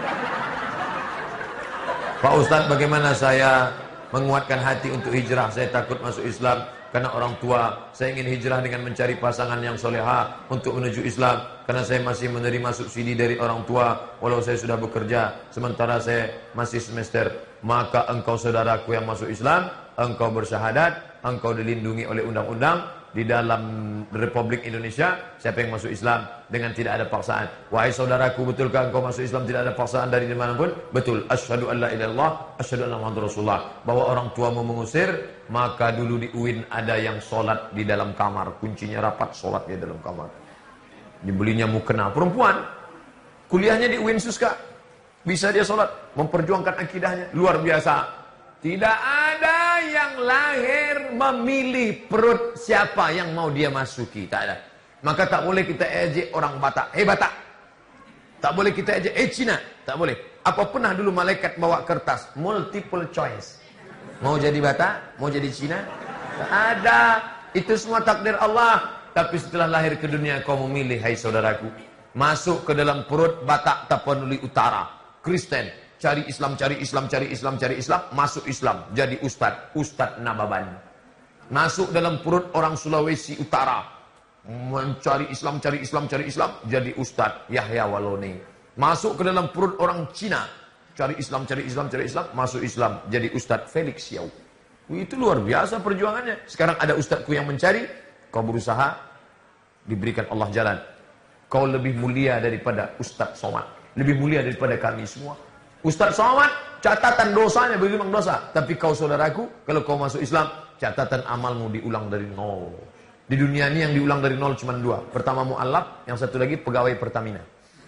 Pak Ustadz, bagaimana saya menguatkan hati untuk hijrah? Saya takut masuk Islam karena orang tua. Saya ingin hijrah dengan mencari pasangan yang soleha untuk menuju Islam. Karena saya masih menerima subsidi dari orang tua walau saya sudah bekerja, sementara saya masih semester. Maka engkau saudaraku yang masuk Islam, engkau bersyahadat, engkau dilindungi oleh undang-undang, di dalam Republik Indonesia, siapa yang masuk Islam dengan tidak ada paksaan. Wahai saudaraku, betulkah engkau masuk Islam tidak ada paksaan dari dimanapun? Betul. Asyhadu an la ilaha illallah, asyhadu anna Muhammadar Rasulullah. Bahwa orang tuamu mengusir, maka dulu di UIN ada yang sholat di dalam kamar, kuncinya rapat, sholat di dalam kamar. Dibelinya mukena, perempuan, kuliahnya di UIN Suska, bisa dia sholat, memperjuangkan akidahnya, luar biasa. Tidak ada yang lahir memilih perut siapa yang mau dia masuki. Tak ada. Maka tak boleh kita ejek orang Batak. Batak. Tak boleh kita ejek. Cina. Tak boleh. Apa pernah dulu malaikat bawa kertas? Multiple choice. Mau jadi Batak? Mau jadi Cina? Tak ada. Itu semua takdir Allah. Tapi setelah lahir ke dunia kau memilih, hai saudaraku. Masuk ke dalam perut Batak Tapanuli Utara. Kristen. Cari Islam, cari Islam, cari Islam, cari Islam, masuk Islam, jadi Ustadz Nababan. Masuk dalam perut orang Sulawesi Utara, mencari Islam, cari Islam, cari Islam, jadi Ustadz Yahya Waloni. Masuk ke dalam perut orang Cina, cari Islam, cari Islam, cari Islam, masuk Islam, jadi Ustadz Felix Xiao. Itu luar biasa perjuangannya. Sekarang ada ustadzku yang mencari, kau berusaha, diberikan Allah jalan. Kau lebih mulia daripada Ustadz Somad, lebih mulia daripada kami semua. Ustadz Somad, catatan dosanya berimbang dosa. Tapi kau saudaraku, kalau kau masuk Islam, catatan amalmu diulang dari nol. Di dunia ini yang diulang dari nol cuma dua. Pertama mu'alaf, yang satu lagi pegawai Pertamina.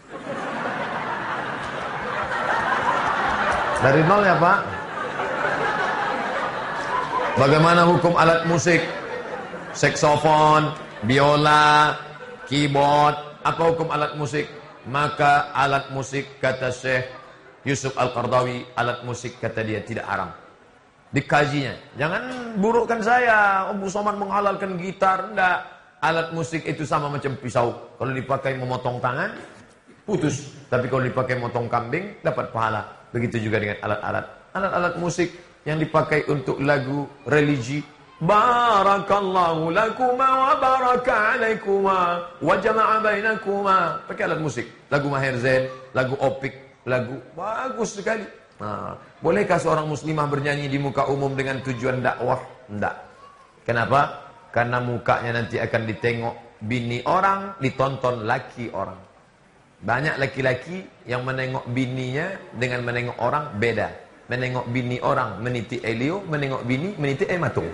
Dari nol ya Pak. Bagaimana hukum alat musik? Saksofon, biola, keyboard. Apa hukum alat musik? Maka alat musik kata Syekh Yusuf Al-Qardawi, alat musik kata dia tidak haram. Dikajinya. Jangan burukkan saya. Abu Somad menghalalkan gitar. Enggak. Alat musik itu sama macam pisau. Kalau dipakai memotong tangan, putus. Tapi kalau dipakai memotong kambing, dapat pahala. Begitu juga dengan alat-alat. Alat-alat musik yang dipakai untuk lagu religi. Barakallahu lakuma wa baraka alaikuma wa jama'a bainakuma. Pakai alat musik. Lagu Maher Zain, lagu Opik. Lagu bagus sekali. Nah, bolehkah seorang muslimah bernyanyi di muka umum dengan tujuan dakwah? Tidak. Kenapa? Karena mukanya nanti akan ditengok bini orang, ditonton laki orang. Banyak laki-laki yang menengok bininya dengan menengok orang beda. Menengok bini orang meniti Elio, menengok bini meniti Matung.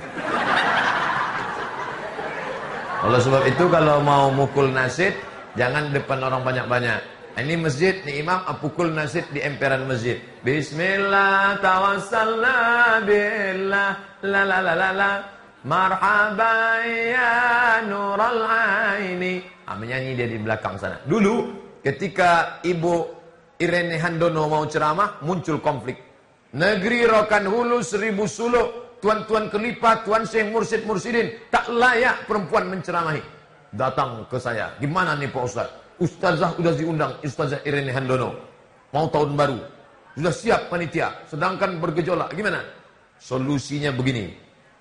Oleh sebab itu kalau mau mukul nasid, jangan depan orang banyak-banyak. Ini masjid, ni imam pukul nasid di emperan masjid. Bismillah tawassalna billah la la la la la marhaban ya nural aini. Menyanyi dia di belakang sana. Dulu ketika Ibu Irene Handono mau ceramah, muncul konflik. Negeri Rokan Hulu 1000 suluk, tuan-tuan kelipat, tuan syekh mursyid mursyidin, tak layak perempuan menceramahi. Datang ke saya, gimana nih Pak Ustaz? Ustazah sudah diundang, Ustazah Irene Handono. Mau tahun baru. Sudah siap panitia. Sedangkan bergejolak. Gimana? Solusinya begini.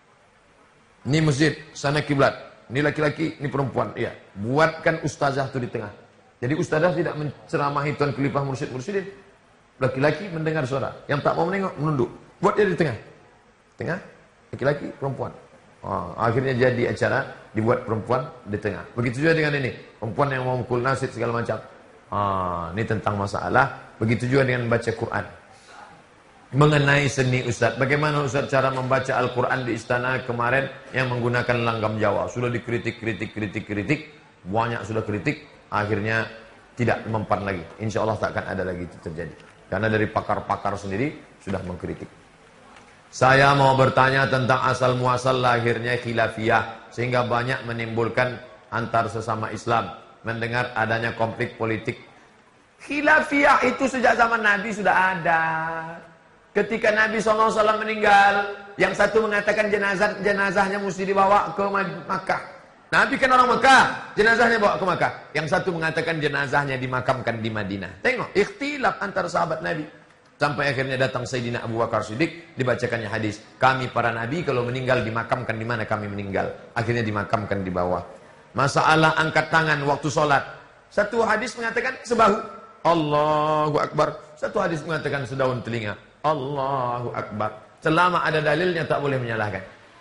Ini masjid, sana kiblat. Ini laki-laki, ini perempuan. Iya. Buatkan ustazah itu di tengah. Jadi ustazah tidak menceramahi tuan khalifah mursyid-mursyidin. Laki-laki mendengar suara. Yang tak mau menengok, menunduk. Buat dia di tengah. Tengah, laki-laki, perempuan. Akhirnya jadi acara dibuat perempuan di tengah. Begitu juga dengan ini, perempuan yang mau mukul nasid segala macam. Ini tentang masalah. Begitu juga dengan baca Quran. Mengenai seni Ustaz, bagaimana Ustaz cara membaca Al-Quran di istana kemarin yang menggunakan langgam Jawa? Sudah dikritik, banyak sudah kritik, akhirnya tidak mempan lagi. Insya Allah tak akan ada lagi itu terjadi. Karena dari pakar-pakar sendiri sudah mengkritik. Saya mau bertanya tentang asal muasal lahirnya khilafiyah, sehingga banyak menimbulkan antar sesama Islam mendengar adanya konflik politik. Khilafiyah itu sejak zaman Nabi sudah ada. Ketika Nabi SAW meninggal, yang satu mengatakan jenazahnya mesti dibawa ke Makkah. Nabi kan orang Makkah, jenazahnya bawa ke Makkah. Yang satu mengatakan jenazahnya dimakamkan di Madinah. Tengok, ikhtilaf antara sahabat Nabi. Sampai akhirnya datang Sayyidina Abu Bakar Siddiq, dibacakannya hadis. Kami para nabi kalau meninggal dimakamkan di mana kami meninggal. Akhirnya dimakamkan di bawah. Masalah angkat tangan waktu sholat. Satu hadis mengatakan sebahu. Allahu Akbar. Satu hadis mengatakan sedaun telinga. Allahu Akbar. Selama ada dalilnya tak boleh menyalahkan.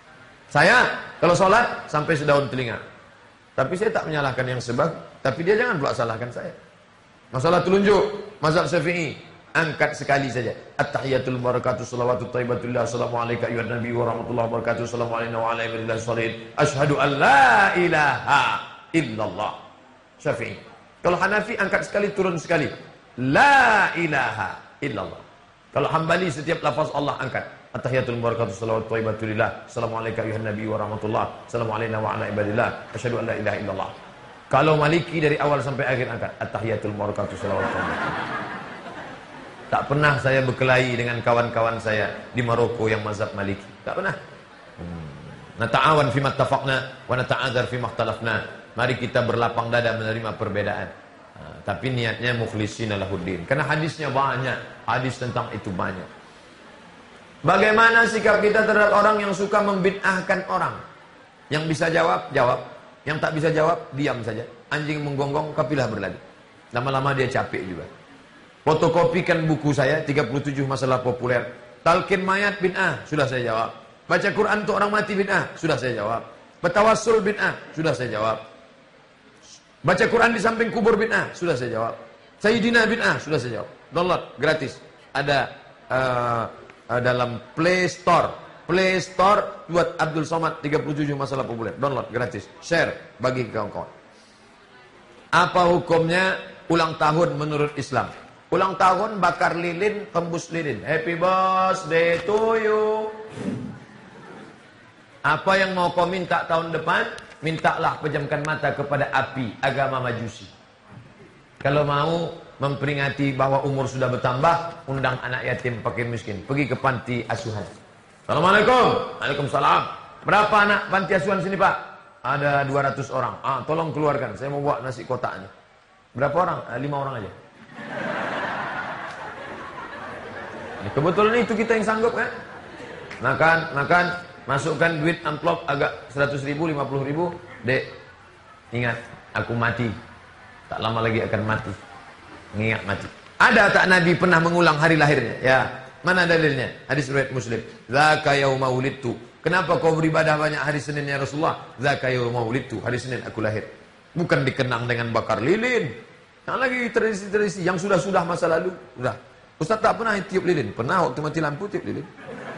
Saya kalau sholat sampai sedaun telinga. Tapi saya tak menyalahkan yang sebab. Tapi dia jangan pula salahkan saya. Masalah telunjuk, mazhab Syafi'i, angkat sekali saja. At-tahiyatul barakatuh salawatut thayyibatullah. Assalamualaikum ayuhan nabi wa rahmatullahi wa barakatuh. Assalamualaikum wa ala alihi wasallam. Asyhadu an la ilaha illallah. Syafi'i. Kalau Hanafi angkat sekali, turun sekali. La ilaha illallah. Kalau Hambali setiap lafaz Allah angkat. At-tahiyatul barakatuh salawatut thayyibatullah. Assalamualaikum ayuhan nabi wa rahmatullah. Assalamualaikum wa ala ibadillah. Asyhadu an la ilaha illallah. Kalau Maliki dari awal sampai akhir angkat. At-tahiyatul barakatuh salawatut thayyibatullah. Tak pernah saya berkelahi dengan kawan-kawan saya di Maroko yang mazhab Maliki. Tak pernah. Nata'awan fima tafaqna wa nata'adzar fima ikhtalafna. Mari kita berlapang dada menerima perbedaan. Tapi niatnya mukhlishina lahuddin. Karena hadisnya banyak. Hadis tentang itu banyak. Bagaimana sikap kita terhadap orang yang suka membid'ahkan orang? Yang bisa jawab, jawab. Yang tak bisa jawab, diam saja. Anjing menggonggong, kapilah berlari. Lama-lama dia capek juga. Fotokopikan buku saya 37 masalah populer. Talqin mayat bid'ah, sudah saya jawab. Baca Quran untuk orang mati bid'ah, sudah saya jawab. Bertawassul bid'ah, sudah saya jawab. Baca Quran di samping kubur bid'ah, sudah saya jawab. Sayyidina bid'ah, sudah saya jawab. Download gratis. Ada dalam Play Store. Play Store buat Abdul Somad 37 masalah populer. Download gratis. Share bagi kawan-kawan. Apa hukumnya ulang tahun menurut Islam? Ulang tahun bakar lilin, tembus lilin. Happy birthday to you. Apa yang mau kau minta tahun depan? Mintalah pejamkan mata kepada api agama Majusi. Kalau mau memperingati bahwa umur sudah bertambah, undang anak yatim, fakir miskin, pergi ke panti asuhan. Assalamualaikum. Waalaikumsalam. Berapa anak panti asuhan sini, Pak? Ada 200 orang. Tolong keluarkan, saya mau buat nasi kotaknya. Berapa orang? 5 orang aja. Kebetulan itu kita yang sanggup kan? Makan, masukkan duit amplop agak 100 ribu, 50 ribu. Dek, ingat, aku mati. Tak lama lagi akan mati. Mengingat mati. Ada tak Nabi pernah mengulang hari lahirnya? Ya. Mana dalilnya? Hadis riwayat Muslim. Zaka yauma wulidtu. Kenapa kau beribadah banyak hari Senin ya Rasulullah? Zaka yauma wulidtu. Hari Senin aku lahir. Bukan dikenang dengan bakar lilin. Yang lagi tradisi-tradisi yang sudah-sudah masa lalu. Sudah. Ustaz tak pernah tiup lilin. Pernah waktu mati lampu tiup lilin.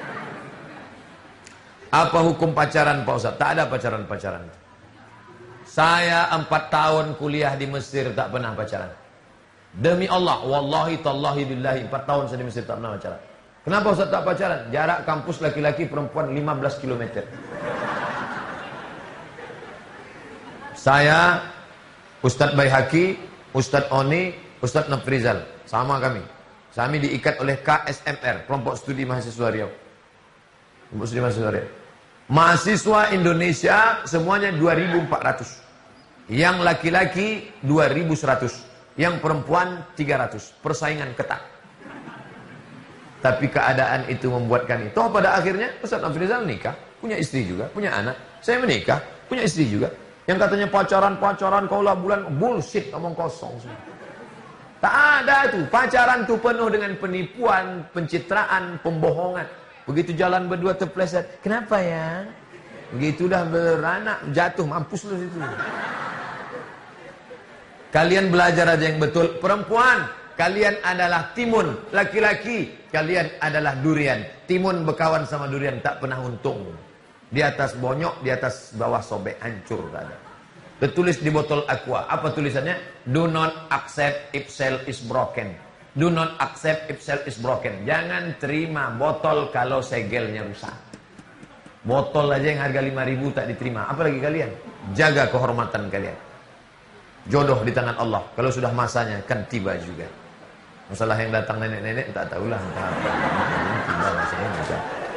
Apa hukum pacaran Pak Ustaz? Tak ada pacaran-pacaran. Saya 4 tahun kuliah di Mesir tak pernah pacaran. Demi Allah, wallahi tallahi billahi 4 tahun saya di Mesir tak pernah pacaran. Kenapa Ustaz tak pacaran? Jarak kampus laki-laki perempuan 15 km. Saya, Ustadz Baihaqi, Ustadz Oni, Ustadz Nafrizal, sama kami. Kami diikat oleh KSMR, Kelompok Studi Mahasiswa Riau. Kelompok Studi Mahasiswa Riau. Mahasiswa Indonesia semuanya 2.400. Yang laki-laki 2.100. Yang perempuan 300. Persaingan ketat. Tapi keadaan itu membuatkan itu. Pada akhirnya Ustaz Nafrizal nikah, punya istri juga, punya anak. Saya menikah, punya istri juga. Yang katanya pacaran kaulah bulan, bullshit, omong kosong semua. Tak ada itu. Pacaran itu penuh dengan penipuan, pencitraan, pembohongan. Begitu jalan berdua terpleset. Kenapa ya? Begitu dah beranak, jatuh, mampus lu situ. Kalian belajar aja yang betul. Perempuan, kalian adalah timun. Laki-laki, kalian adalah durian. Timun berkawan sama durian, tak pernah untung. Di atas bonyok, di atas bawah sobek, hancur. Tak ada. Tertulis di botol aqua. Apa tulisannya? Do not accept if cell is broken. Do not accept if cell is broken. Jangan terima botol kalau segelnya rusak. Botol aja yang harga 5.000 tak diterima. Apalagi kalian? Jaga kehormatan kalian. Jodoh di tangan Allah. Kalau sudah masanya kan tiba juga. Masalah yang datang nenek-nenek tak tahulah. Tiba masanya juga.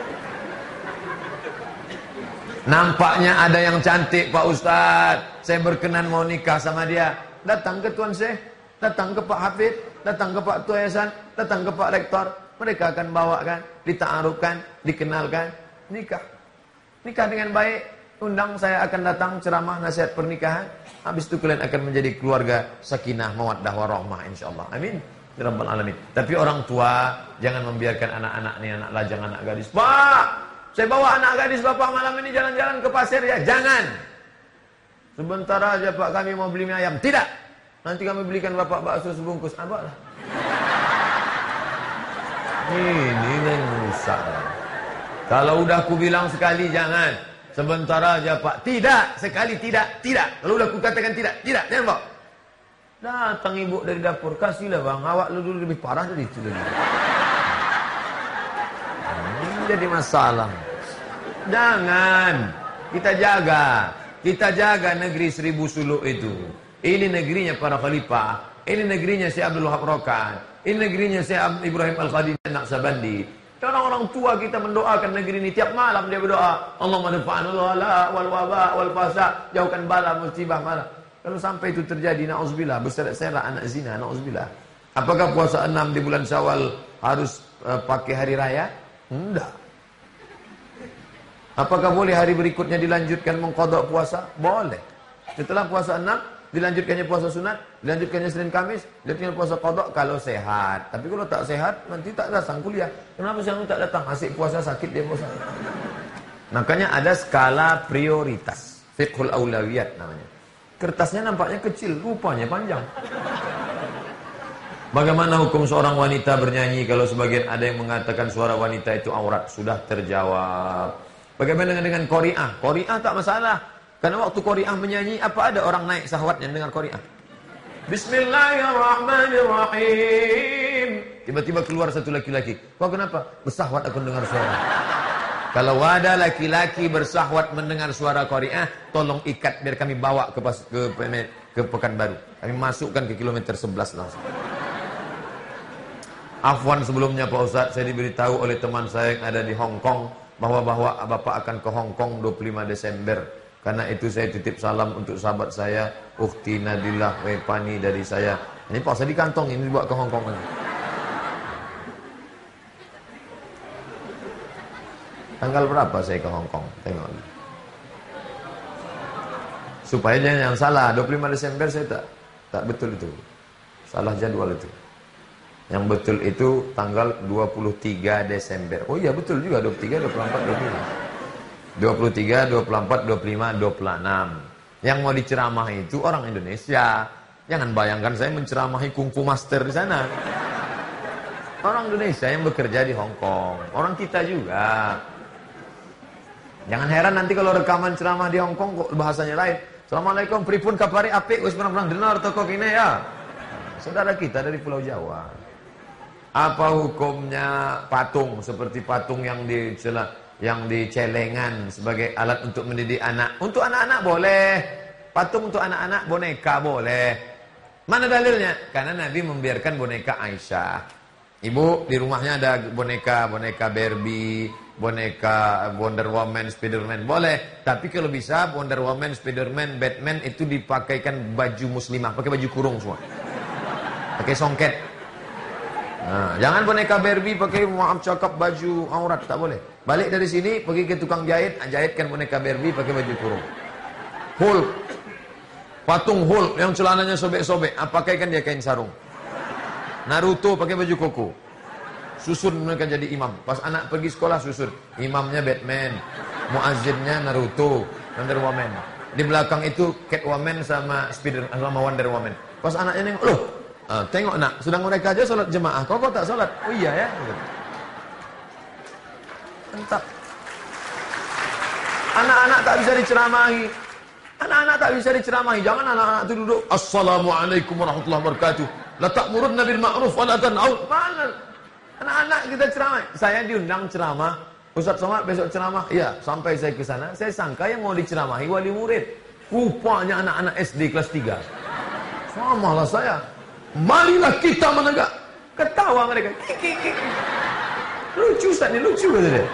Nampaknya ada yang cantik Pak Ustadz. Saya berkenan mau nikah sama dia. Datang ke Tuan Syekh, datang ke Pak Hafid, datang ke Pak Tua Yayasan, datang ke Pak Rektor. Mereka akan bawakan, dita'arufkan, dikenalkan, nikah. Nikah dengan baik. Undang, saya akan datang ceramah nasihat pernikahan. Habis itu kalian akan menjadi keluarga sakinah, mawaddah, warahmah insyaallah. Amin. Ya Rabbal Alamin. Tapi orang tua jangan membiarkan anak-anak ini, anak lajang, anak gadis. Pak, Saya bawa anak gadis bapak malam ini jalan-jalan ke pasir ya. Jangan. Sebentar aja pak, kami mau beli mie ayam. Tidak. Nanti kami belikan bapak bakso sebungkus. Abah lah. Ini yang rusak. Kalau udah aku bilang sekali jangan. Sebentar aja pak. Tidak. Sekali tidak. Tidak. Kalau udah aku katakan tidak. Tidak. Jangan pak. Datang ibu dari dapur. Kasihlah bang. Awak lu dulu lebih parah dari itu. Ini jadi masalah. Jangan. Kita jaga. Kita jaga negeri 1000 suluk itu. Ini negerinya para khalifah. Ini negerinya Syekh Abdul Wahab Rokan. Ini negerinya Syekh Ibrahim Al-Khadim Naqsabandi. Orang-orang tua kita mendoakan negeri ini. Tiap malam dia berdoa. Allahumma dafa'anul wala wal waba wal fasa. Jauhkan bala musibah malam. Kalau sampai itu terjadi, na'udzubillah, berseret-seret anak zina, na'udzubillah. Apakah puasa 6 di bulan Syawal harus pakai hari raya? Enggak. Apakah boleh hari berikutnya dilanjutkan mengqadha puasa? Boleh. Setelah puasa 6, dilanjutkannya puasa sunat, dilanjutkannya Senin Kamis, dilanjutkannya puasa qadha kalau sehat. Tapi kalau tak sehat, nanti tak datang kuliah. Kenapa sih tak datang? Asyik puasa sakit dia puasa. Makanya ada skala prioritas. Fiqhul aulawiyat namanya. Kertasnya nampaknya kecil, rupanya panjang. Bagaimana hukum seorang wanita bernyanyi kalau sebagian ada yang mengatakan suara wanita itu aurat? Sudah terjawab. Bagaimana dengan qari'ah? Qari'ah tak masalah. Karena waktu qari'ah menyanyi, apa ada orang naik syahwatnya dengar qari'ah? Bismillahirrahmanirrahim. Tiba-tiba keluar satu laki-laki. Kau kenapa? Bersahwat aku dengar suara. Kalau ada laki-laki bersahwat mendengar suara qari'ah, tolong ikat biar kami bawa ke Pekanbaru. Kami masukkan ke kilometer 11 langsung. Afwan sebelumnya Pak Ustaz, saya diberitahu oleh teman saya yang ada di Hong Kong bahwa Bapak akan ke Hong Kong 25 Desember. Karena itu saya titip salam untuk sahabat saya, Ukhti Nadillah Wepani dari saya. Ini Pak Ustaz di kantong ini dibawa ke Hong Kong. Tanggal berapa saya ke Hong Kong? Tengok. Supaya jangan salah, 25 Desember saya tak betul itu. Salah jadwal itu. Yang betul itu tanggal 23 Desember. Oh iya betul juga 23, 24, 25. 23, 24, 25, 26. Yang mau diceramah itu orang Indonesia. Jangan bayangkan saya menceramahi kungfu master di sana. Orang Indonesia yang bekerja di Hong Kong. Orang kita juga. Jangan heran nanti kalau rekaman ceramah di Hong Kong kok bahasanya lain. Assalamualaikum, pripun kapari apik wis pernah dengar toko kini ya. Saudara kita dari Pulau Jawa. Apa hukumnya patung seperti patung yang di celengan sebagai alat untuk mendidik anak? Untuk anak-anak boleh. Patung untuk anak-anak, boneka boleh. Mana dalilnya? Karena Nabi membiarkan boneka Aisyah. Ibu di rumahnya ada boneka Barbie, boneka Wonder Woman, Spiderman boleh. Tapi kalau bisa Wonder Woman, Spiderman, Batman itu dipakaikan baju muslimah, pakai baju kurung semua, pakai songket. Nah, jangan boneka Barbie pakai maaf cakap baju aurat, tak boleh. Balik dari sini pergi ke tukang jahit, jahitkan boneka Barbie pakai baju kurung. Hulk, patung Hulk yang celananya sobek-sobek, pakaikan dia kain sarung. Naruto pakai baju koko. Susun mereka jadi imam. Pas anak pergi sekolah susun. Imamnya Batman, muazzinnya Naruto, Wonder Woman. Di belakang itu Catwoman sama Wonder Woman. Pas anaknya nengok, loh, tengok nak, sedang mereka aja sholat jemaah, kok tak sholat? Oh iya ya. Mantap. Anak-anak tak bisa diceramahi. Anak-anak tak bisa diceramahi. Jangan anak-anak itu duduk, Assalamualaikum warahmatullahi wabarakatuh. La ta'murunna bil ma'ruf wa la tanhaun. Mana? Anak-anak kita ceramah. Saya diundang ceramah. Ustaz Somad besok ceramah. Iya, sampai saya ke sana, saya sangka yang mau diceramahi wali murid. Rupanya anak-anak SD kelas 3. Samalah saya. Marilah kita menegak. Ketawa mereka. Lucu Ustaz ini, lucu kata dia.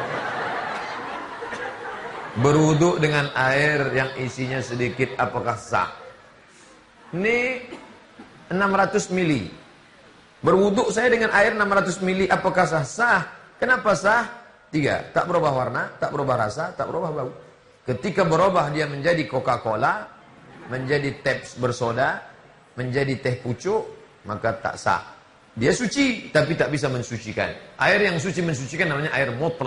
Berwuduk dengan air yang isinya sedikit apakah sah? Ini 600 mili. Berwuduk saya dengan air 600 mili apakah sah? Sah. Kenapa sah? 3. Tak berubah warna, tak berubah rasa, tak berubah bau. Ketika berubah dia menjadi Coca-Cola, menjadi Teps bersoda, menjadi teh pucuk, maka tak sah. Dia suci tapi tak bisa mensucikan. Air yang suci mensucikan namanya air mutlak.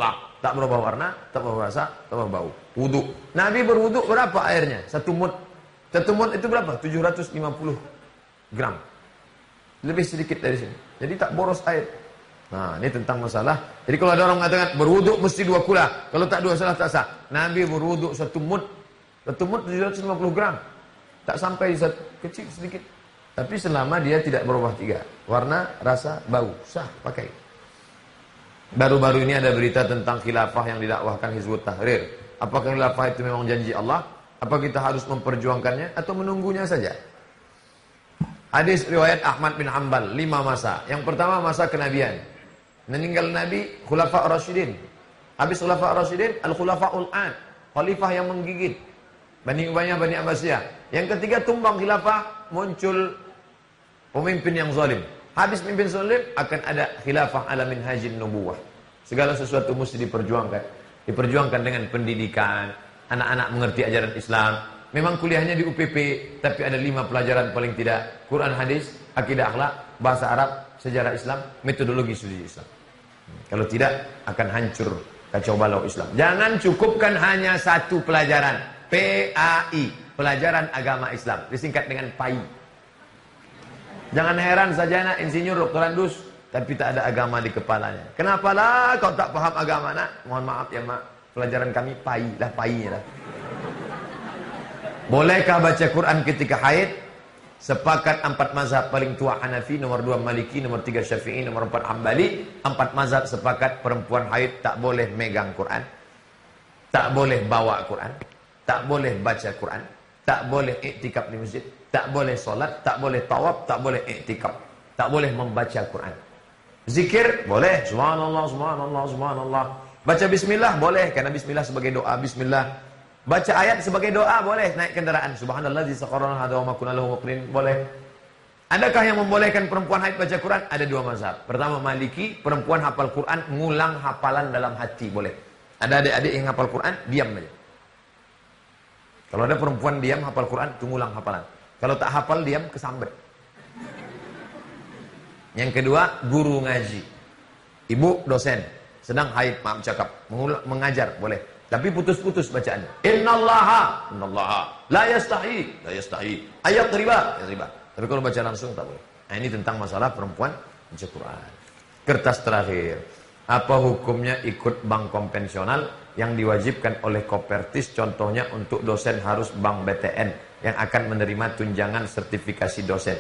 Tak berubah warna, tak berubah rasa, tak berubah bau. Wudu. Nabi berwudu berapa airnya? 1 mud. 1 mud itu berapa? 750 gram. Lebih sedikit dari sini. Jadi tak boros air. Nah, ini tentang masalah. Jadi kalau ada orang mengatakan berwudu mesti 2 kula. Kalau tak 2 salah tak sah. Nabi berwudu 1 mud. 1 mud 750 gram. Tak sampai kecil sedikit. Tapi selama dia tidak berubah 3. Warna, rasa, bau. Sah pakai. Baru-baru ini ada berita tentang khilafah yang didakwahkan Hizbut Tahrir. Apakah khilafah itu memang janji Allah? Apa kita harus memperjuangkannya atau menunggunya saja? Hadis riwayat Ahmad bin Hanbal, 5 masa. Yang pertama masa kenabian. Meninggal Nabi, Khulafa Ar-Rasyidin. Habis Khulafa Ar-Rasyidin, Al-Khulafa'ul An. Khalifah yang menggigit. Bani Umayyah, Bani Abbasiyah. Yang ketiga tumbang khilafah, muncul pemimpin yang zalim. Habis pemimpin zalim akan ada khilafah ala minhajin nubuwah. Segala sesuatu mesti diperjuangkan. Diperjuangkan dengan pendidikan, anak-anak mengerti ajaran Islam. Memang kuliahnya di UPP, tapi ada 5 pelajaran paling tidak. Quran, hadis, akidah akhlak, bahasa Arab, sejarah Islam, metodologi studi Islam. Kalau tidak akan hancur kacau balau Islam. Jangan cukupkan hanya 1 pelajaran, PAI, pelajaran agama Islam, disingkat dengan PAI. Jangan heran saja nak insinyur doktorandus tapi tak ada agama di kepalanya. Kenapa lah kau tak paham agama nak? Mohon maaf ya mak, pelajaran kami PAI lah, PAI-nya lah. Bolehkah baca Quran ketika haid? Sepakat 4 mazhab paling tua Hanafi, nomor 2 Maliki, nomor 3 Syafi'i, nomor 4 Hambali. 4 mazhab sepakat perempuan haid tak boleh megang Quran, tak boleh bawa Quran, tak boleh baca Quran, tak boleh iktikaf di masjid, tak boleh solat, tak boleh tawaf, tak boleh iktikaf, tak boleh membaca Quran. Zikir boleh, subhanallah, subhanallah, subhanallah. Baca bismillah boleh, karena bismillah sebagai doa. Bismillah. Baca ayat sebagai doa boleh. Naik kendaraan, subhanalladzi sakhkhara lana hadza wa ma kunna lahu muqrinin, boleh. Adakah yang membolehkan perempuan haid baca Quran? Ada 2 mazhab. Pertama Maliki, perempuan hafal Quran ngulang hafalan dalam hati boleh. Ada adik-adik yang hafal Quran diam aja. Kalau ada perempuan diam hafal Quran, itu ngulang hafalan. Kalau tak hafal diam kesambet. Yang kedua, guru ngaji. Ibu dosen, sedang haid, maaf cakap, mengajar boleh. Tapi putus-putus bacaannya. Innallaha la yastahi, ayat riba, ya riba. Tapi kalau baca langsung tak boleh. Nah, ini tentang masalah perempuan baca Quran. Kertas terakhir. Apa hukumnya ikut bank konvensional yang diwajibkan oleh Kopertis? Contohnya untuk dosen harus bank BTN yang akan menerima tunjangan sertifikasi dosen.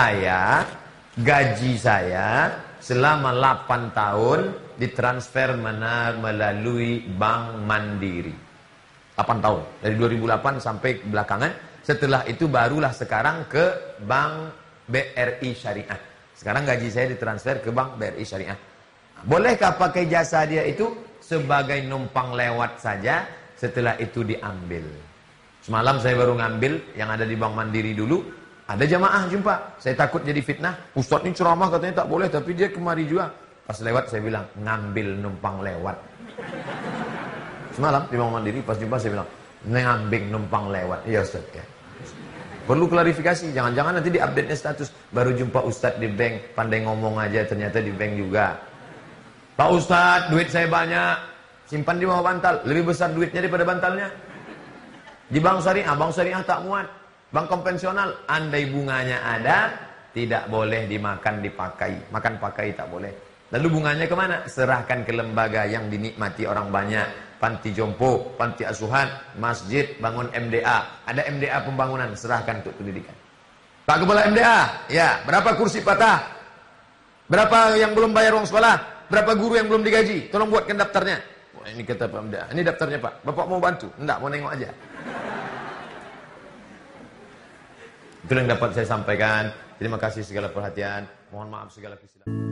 Gaji saya selama 8 tahun ditransfer melalui Bank Mandiri. 8 tahun. Dari 2008 sampai belakangan. Setelah itu barulah sekarang ke Bank BRI Syariah. Sekarang gaji saya ditransfer ke Bank BRI Syariah. Bolehkah pakai jasa dia itu sebagai numpang lewat saja, setelah itu diambil? Semalam saya baru ngambil yang ada di Bank Mandiri dulu. Ada jamaah jumpa. Saya takut jadi fitnah. Ustaz ini ceramah katanya tak boleh, tapi dia kemari juga. Pas lewat saya bilang, ngambil numpang lewat. Semalam di Bank Mandiri pas jumpa saya bilang, ngambil numpang lewat. Iya Ustaz ya. Perlu klarifikasi, jangan-jangan nanti diupdate-nya status. Baru jumpa Ustaz di bank, pandai ngomong aja, ternyata di bank juga. Pak Ustaz, duit saya banyak, simpan di bawah bantal. Lebih besar duitnya daripada bantalnya. Di bank syariah tak muat. Bank konvensional, andai bunganya ada, tidak boleh dimakan, dipakai. Makan pakai tak boleh. Lalu bunganya kemana? Serahkan ke lembaga yang dinikmati orang banyak. Panti jompo, panti asuhan, masjid, bangun MDA. Ada MDA pembangunan, serahkan untuk pendidikan. Pak Kepala MDA, ya, berapa kursi patah? Berapa yang belum bayar uang sekolah? Berapa guru yang belum digaji? Tolong buatkan daftarnya. Wah, ini kata Pak MDA. Ini daftarnya Pak. Bapak mau bantu? Enggak, mau nengok aja. Itu yang dapat saya sampaikan. Terima kasih segala perhatian. Mohon maaf segala kesilapan.